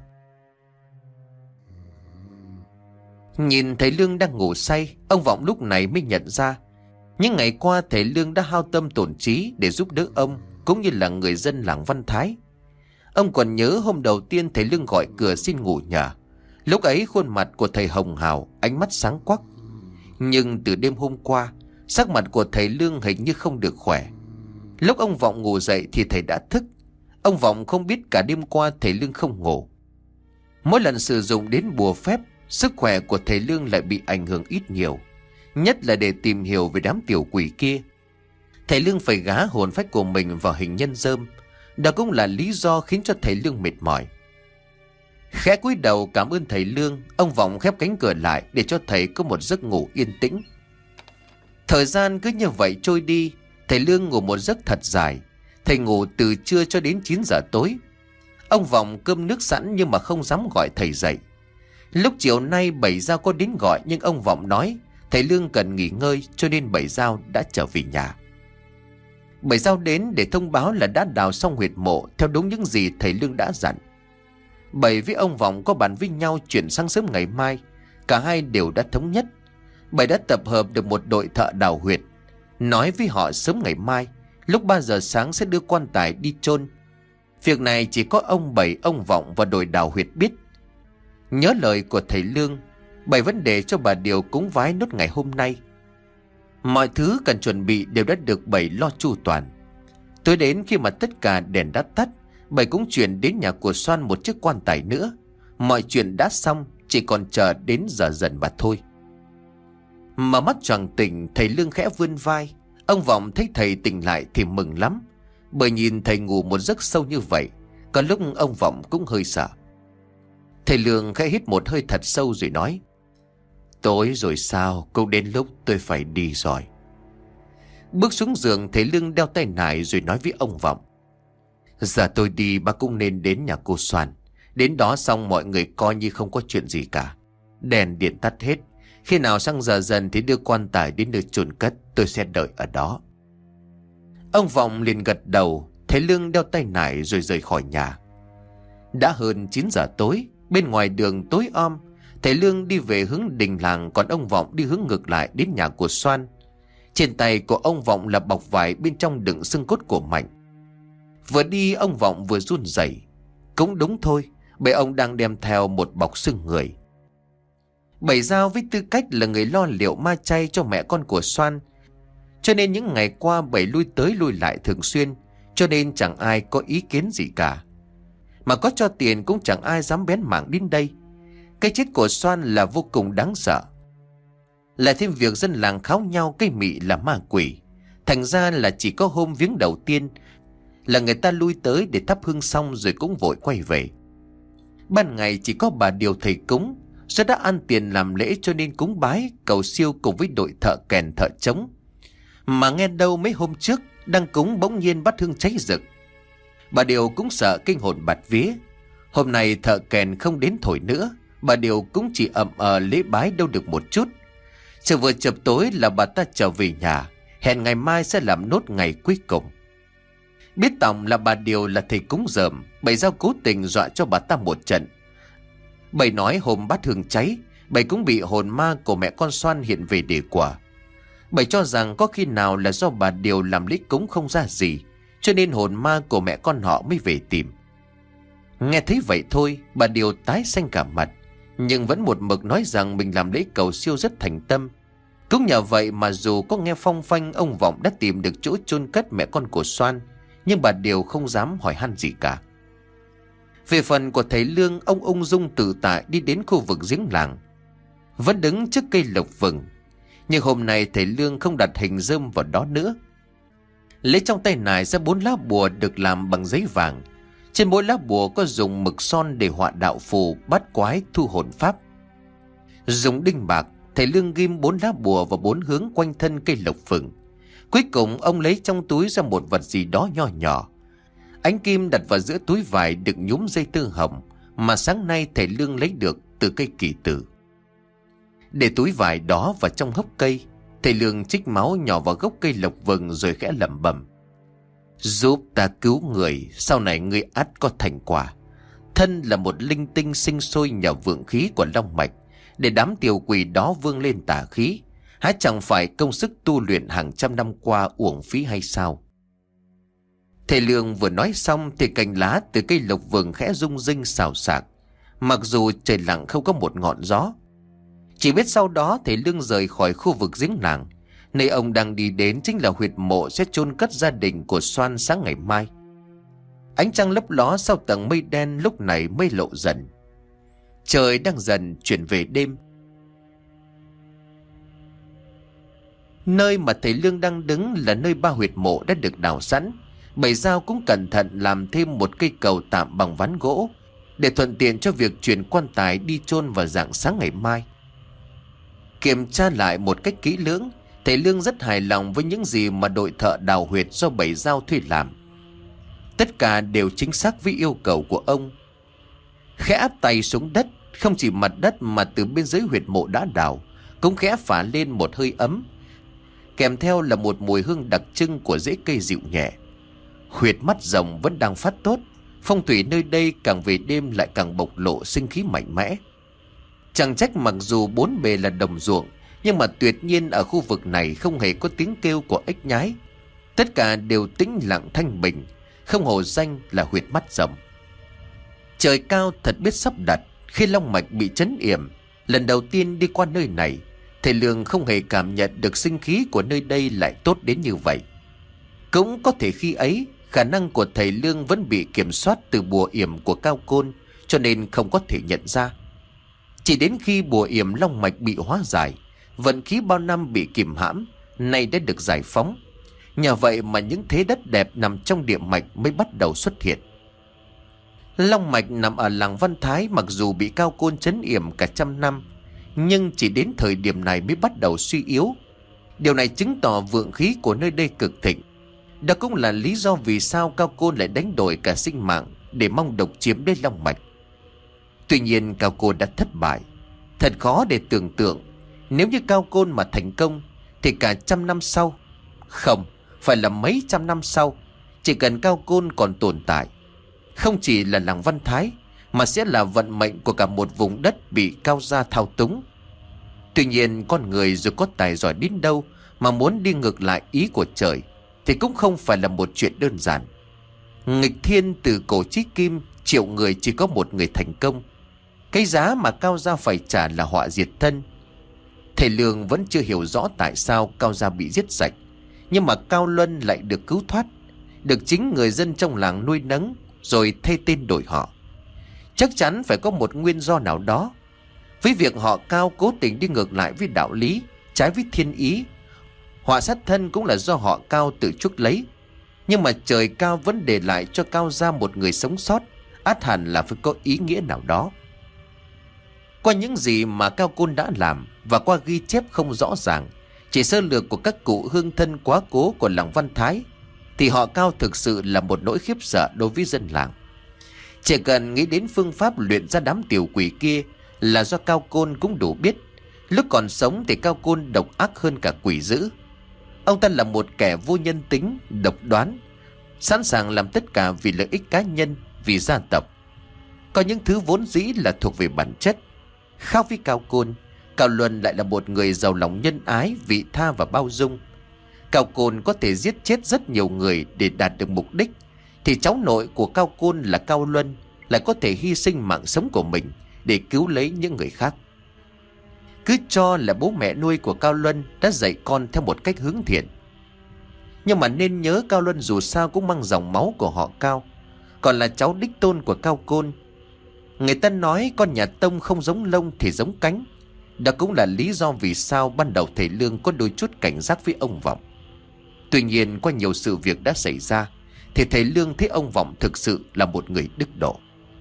Nhìn thầy Lương đang ngủ say, ông Vọng lúc này mới nhận ra những ngày qua thầy Lương đã hao tâm tổn trí để giúp đỡ ông cũng như là người dân làng Văn Thái. Ông còn nhớ hôm đầu tiên thầy Lương gọi cửa xin ngủ nhờ. Lúc ấy khuôn mặt của thầy hồng hào, ánh mắt sáng quắc. Nhưng từ đêm hôm qua, sắc mặt của thầy Lương hình như không được khỏe. Lúc ông Vọng ngủ dậy thì thầy đã thức. Ông Vọng không biết cả đêm qua thầy Lương không ngủ. Mỗi lần sử dụng đến bùa phép, sức khỏe của thầy Lương lại bị ảnh hưởng ít nhiều, nhất là để tìm hiểu về đám tiểu quỷ kia. Thầy Lương phải gá hồn phách của mình vào hình nhân rơm. Đó cũng là lý do khiến cho thầy Lương mệt mỏi. Khẽ cúi đầu cảm ơn thầy Lương, ông Vọng khép cánh cửa lại để cho thầy có một giấc ngủ yên tĩnh. Thời gian cứ như vậy trôi đi. Thầy Lương ngủ một giấc thật dài. Thầy ngủ từ trưa cho đến 9 giờ tối. Ông Vọng cơm nước sẵn nhưng mà không dám gọi thầy dậy. Lúc chiều nay Bảy Dao có đến gọi, nhưng ông Vọng nói thầy Lương cần nghỉ ngơi, cho nên Bảy Dao đã trở về nhà. Bảy Dao đến để thông báo là đã đào xong huyệt mộ theo đúng những gì thầy Lương đã dặn. Bảy với ông Vọng có bàn với nhau chuyện sáng sớm ngày mai. Cả hai đều đã thống nhất. Bảy đã tập hợp được một đội thợ đào huyệt, nói với họ sớm ngày mai lúc 3 giờ sáng sẽ đưa quan tài đi chôn. Việc này chỉ có ông Bảy, ông Vọng và đội đào huyệt biết. Nhớ lời của thầy Lương, Bảy vấn đề cho bà Điều cúng vái nốt ngày hôm nay. Mọi thứ cần chuẩn bị đều đã được Bảy lo chu toàn. Tối đến khi mà tất cả đèn đã tắt, Bảy cũng chuyển đến nhà của Soan một chiếc quan tài nữa. Mọi chuyện đã xong, chỉ còn chờ đến giờ dần mà thôi. Mà mắt choàng tỉnh, thầy Lương khẽ vươn vai. Ông Vọng thấy thầy tỉnh lại thì mừng lắm, bởi nhìn thầy ngủ một giấc sâu như vậy. Có lúc ông Vọng cũng hơi sợ. Thầy Lương khẽ hít một hơi thật sâu rồi nói: tối rồi sao, cũng đến lúc tôi phải đi rồi. Bước xuống giường, thầy Lương đeo tay nải rồi nói với ông Vọng: giờ tôi đi, bác cũng nên đến nhà cô Soan. Đến đó xong mọi người coi như không có chuyện gì cả. Đèn điện tắt hết. Khi nào sang giờ dần thì đưa quan tài đến nơi chôn cất, tôi sẽ đợi ở đó. Ông Vọng liền gật đầu. Thầy Lương đeo tay nải rồi rời khỏi nhà. Đã hơn 9 giờ tối. Bên ngoài đường tối om. Thầy Lương đi về hướng đình làng, còn ông Vọng đi hướng ngược lại đến nhà của Soan. Trên tay của ông Vọng là bọc vải, bên trong đựng xương cốt của Mạnh. Vừa đi ông Vọng vừa run rẩy. Cũng đúng thôi, bởi ông đang đem theo một bọc xương người. Bảy Dao với tư cách là người lo liệu ma chay cho mẹ con của Soan, cho nên những ngày qua Bảy lui tới lui lại thường xuyên, cho nên chẳng ai có ý kiến gì cả. Mà có cho tiền cũng chẳng ai dám bén mảng đến đây. Cái chết của Soan là vô cùng đáng sợ. Lại thêm việc dân làng kháo nhau cây mị là ma quỷ. Thành ra là chỉ có hôm viếng đầu tiên là người ta lui tới để thắp hương xong rồi cũng vội quay về. Ban ngày chỉ có bà Điều thầy cúng, do đã ăn tiền làm lễ cho nên cúng bái cầu siêu cùng với đội thợ kèn thợ trống. Mà nghe đâu mấy hôm trước đang cúng bỗng nhiên bát hương cháy rực. Bà Điều cũng sợ kinh hồn bạt vía. Hôm nay thợ kèn không đến thổi nữa, bà Điều cũng chỉ ậm lễ bái đâu được một chút. Chờ vừa chập tối là bà ta trở về nhà, hẹn ngày mai sẽ làm nốt ngày cuối cùng. Biết tổng là bà Điều là thầy cúng dởm, Bảy Dao cố tình dọa cho bà ta một trận. Bảy nói hôm bát hương cháy, Bảy cũng bị hồn ma của mẹ con Soan hiện về để quả. Bảy cho rằng có khi nào là do bà Điều làm lễ cúng không ra gì, cho nên hồn ma của mẹ con họ mới về tìm. Nghe thấy vậy thôi, bà Điều tái xanh cả mặt, nhưng vẫn một mực nói rằng mình làm lễ cầu siêu rất thành tâm. Cũng nhờ vậy mà dù có nghe phong phanh ông Vọng đã tìm được chỗ chôn cất mẹ con của Soan, nhưng bà Điều không dám hỏi han gì cả. Về phần của thầy Lương, ông ung dung tự tại đi đến khu vực giếng làng, vẫn đứng trước cây lộc vừng. Nhưng hôm nay thầy Lương không đặt hình rơm vào đó nữa. Lấy trong tay nải ra 4 lá bùa được làm bằng giấy vàng. Trên mỗi lá bùa có dùng mực son để họa đạo phù, bát quái, thu hồn pháp. Dùng đinh bạc, thầy Lương ghim 4 lá bùa vào 4 hướng quanh thân cây lộc vừng. Cuối cùng ông lấy trong túi ra một vật gì đó nho nhỏ. Ánh kim đặt vào giữa túi vải được nhúm dây tơ hồng mà sáng nay thầy Lương lấy được từ cây kỳ tử. Để túi vải đó vào trong hốc cây, thầy Lương trích máu nhỏ vào gốc cây lộc vừng rồi khẽ lẩm bẩm: giúp ta cứu người, sau này ngươi ắt có thành quả. Thân là một linh tinh sinh sôi nhờ vượng khí của long mạch, để đám tiểu quỷ đó vươn lên tà khí, há chẳng phải công sức tu luyện hàng trăm năm qua uổng phí hay sao? Thầy Lương vừa nói xong thì cành lá từ cây lộc vừng khẽ rung rinh xào xạc, mặc dù trời lặng không có một ngọn gió. Chỉ biết sau đó thầy Lương rời khỏi khu vực giếng làng, nơi ông đang đi đến chính là huyệt mộ sẽ chôn cất gia đình của Soan sáng ngày mai. Ánh trăng lấp ló sau tầng mây đen lúc này mới lộ dần. Trời đang dần chuyển về đêm. Nơi mà thầy Lương đang đứng là nơi 3 huyệt mộ đã được đào sẵn. Bảy Dao cũng cẩn thận làm thêm một cây cầu tạm bằng ván gỗ để thuận tiện cho việc chuyển quan tài đi chôn vào rạng sáng ngày mai. Kiểm tra lại một cách kỹ lưỡng, thầy Lương rất hài lòng với những gì mà đội thợ đào huyệt do Bảy Dao thuê làm. Tất cả đều chính xác với yêu cầu của ông. Khẽ áp tay xuống đất, không chỉ mặt đất mà từ bên dưới huyệt mộ đã đào cũng khẽ phả lên một hơi ấm, kèm theo là một mùi hương đặc trưng của rễ cây dịu nhẹ. Huyệt mắt rồng vẫn đang phát tốt, phong thủy nơi đây càng về đêm lại càng bộc lộ sinh khí mạnh mẽ. Chẳng trách mặc dù bốn bề là đồng ruộng, nhưng mà tuyệt nhiên ở khu vực này không hề có tiếng kêu của ếch nhái. Tất cả đều tĩnh lặng thanh bình, không hổ danh là huyệt mắt rồng. Trời cao thật biết sắp đặt. Khi long mạch bị trấn yểm, lần đầu tiên đi qua nơi này, thầy Lương không hề cảm nhận được sinh khí của nơi đây lại tốt đến như vậy. Cũng có thể khi ấy, khả năng của thầy Lương vẫn bị kiểm soát từ bùa yểm của Cao Côn, cho nên không có thể nhận ra. Chỉ đến khi bùa yểm long mạch bị hóa giải, vận khí bao năm bị kìm hãm nay đã được giải phóng. Nhờ vậy mà những thế đất đẹp nằm trong địa mạch mới bắt đầu xuất hiện. Long mạch nằm ở làng Văn Thái, mặc dù bị Cao Côn trấn yểm cả trăm năm, nhưng chỉ đến thời điểm này mới bắt đầu suy yếu. Điều này chứng tỏ vượng khí của nơi đây cực thịnh. Đó cũng là lý do vì sao Cao Côn lại đánh đổi cả sinh mạng để mong độc chiếm đến long mạch. Tuy nhiên Cao Côn đã thất bại. Thật khó để tưởng tượng, nếu như Cao Côn mà thành công thì cả trăm năm sau, không, phải là mấy trăm năm sau, chỉ cần Cao Côn còn tồn tại, không chỉ là làng Văn Thái mà sẽ là vận mệnh của cả một vùng đất bị Cao gia thao túng. Tuy nhiên con người dù có tài giỏi đến đâu mà muốn đi ngược lại ý của trời thì cũng không phải là một chuyện đơn giản. Nghịch thiên từ cổ chí kim, triệu người chỉ có một người thành công. Cái giá mà Cao gia phải trả là họa diệt thân. Thầy Lương vẫn chưa hiểu rõ tại sao Cao gia bị giết sạch, nhưng mà Cao Luân lại được cứu thoát, được chính người dân trong làng nuôi nấng rồi thay tên đổi họ. Chắc chắn phải có một nguyên do nào đó. Với việc họ Cao cố tình đi ngược lại với đạo lý, trái với thiên ý, họa sát thân cũng là do họ Cao tự chuốc lấy. Nhưng mà trời cao vẫn để lại cho Cao gia một người sống sót, ắt hẳn là phải có ý nghĩa nào đó. Qua những gì mà Cao Côn đã làm và qua ghi chép không rõ ràng, chỉ sơ lược của các cụ hương thân quá cố của làng Văn Thái, thì họ Cao thực sự là một nỗi khiếp sợ đối với dân làng. Chỉ cần nghĩ đến phương pháp luyện ra đám tiểu quỷ kia là do Cao Côn cũng đủ biết. Lúc còn sống thì Cao Côn độc ác hơn cả quỷ dữ. Ông ta là một kẻ vô nhân tính, độc đoán, sẵn sàng làm tất cả vì lợi ích cá nhân, vì gia tộc. Có những thứ vốn dĩ là thuộc về bản chất. Khác với Cao Côn, Cao Luân lại là một người giàu lòng nhân ái, vị tha và bao dung. Cao Côn có thể giết chết rất nhiều người để đạt được mục đích, thì cháu nội của Cao Côn là Cao Luân lại có thể hy sinh mạng sống của mình để cứu lấy những người khác. Cứ cho là bố mẹ nuôi của Cao Luân đã dạy con theo một cách hướng thiện, nhưng mà nên nhớ Cao Luân dù sao cũng mang dòng máu của họ Cao, còn là cháu đích tôn của Cao Côn. Người ta nói con nhà Tông không giống lông thì giống cánh. Đó cũng là lý do vì sao ban đầu thầy Lương có đôi chút cảnh giác với ông Vọng. Tuy nhiên qua nhiều sự việc đã xảy ra thì thầy Lương thấy ông Vọng thực sự là một người đức độ.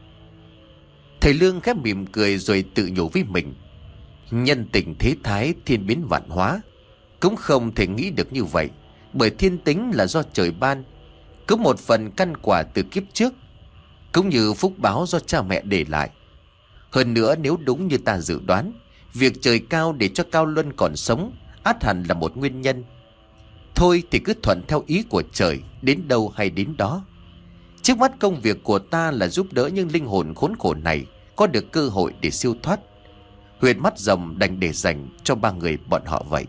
Thầy Lương khẽ mỉm cười rồi tự nhủ với mình, nhân tình thế thái, thiên biến vạn hóa. Cũng không thể nghĩ được như vậy, bởi thiên tính là do trời ban, có một phần căn quả từ kiếp trước, cũng như phúc báo do cha mẹ để lại. Hơn nữa nếu đúng như ta dự đoán, việc trời cao để cho Cao Luân còn sống ắt hẳn là một nguyên nhân. Thôi thì cứ thuận theo ý của trời, đến đâu hay đến đó. Trước mắt công việc của ta là giúp đỡ những linh hồn khốn khổ này có được cơ hội để siêu thoát. Huyệt mắt rồng đành để dành cho ba người bọn họ vậy.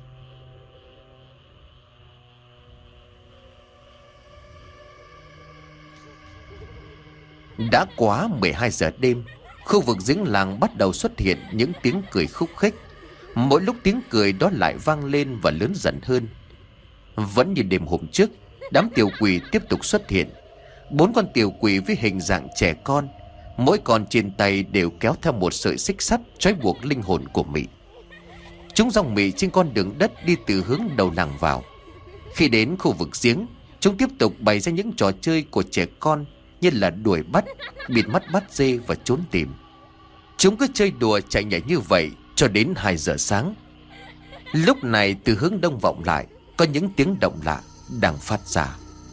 Đã quá 12 giờ đêm, khu vực giếng làng bắt đầu xuất hiện những tiếng cười khúc khích. Mỗi lúc tiếng cười đó lại vang lên và lớn dần hơn. Vẫn như đêm hôm trước, đám tiểu quỷ tiếp tục xuất hiện. 4 con tiểu quỷ với hình dạng trẻ con, mỗi con trên tay đều kéo theo một sợi xích sắt trói buộc linh hồn của Mị. Chúng rong mì trên con đường đất đi từ hướng đầu làng vào. Khi đến khu vực giếng, chúng tiếp tục bày ra những trò chơi của trẻ con như là đuổi bắt, bịt mắt bắt dê và trốn tìm. Chúng cứ chơi đùa chạy nhảy như vậy cho đến 2 giờ sáng. Lúc này từ hướng đông vọng lại có những tiếng động lạ đang phát ra.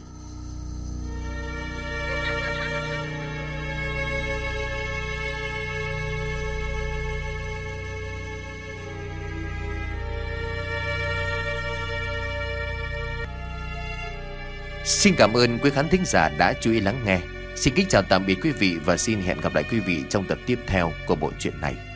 Xin cảm ơn quý khán thính giả đã chú ý lắng nghe. Xin kính chào tạm biệt quý vị và xin hẹn gặp lại quý vị trong tập tiếp theo của bộ truyện này.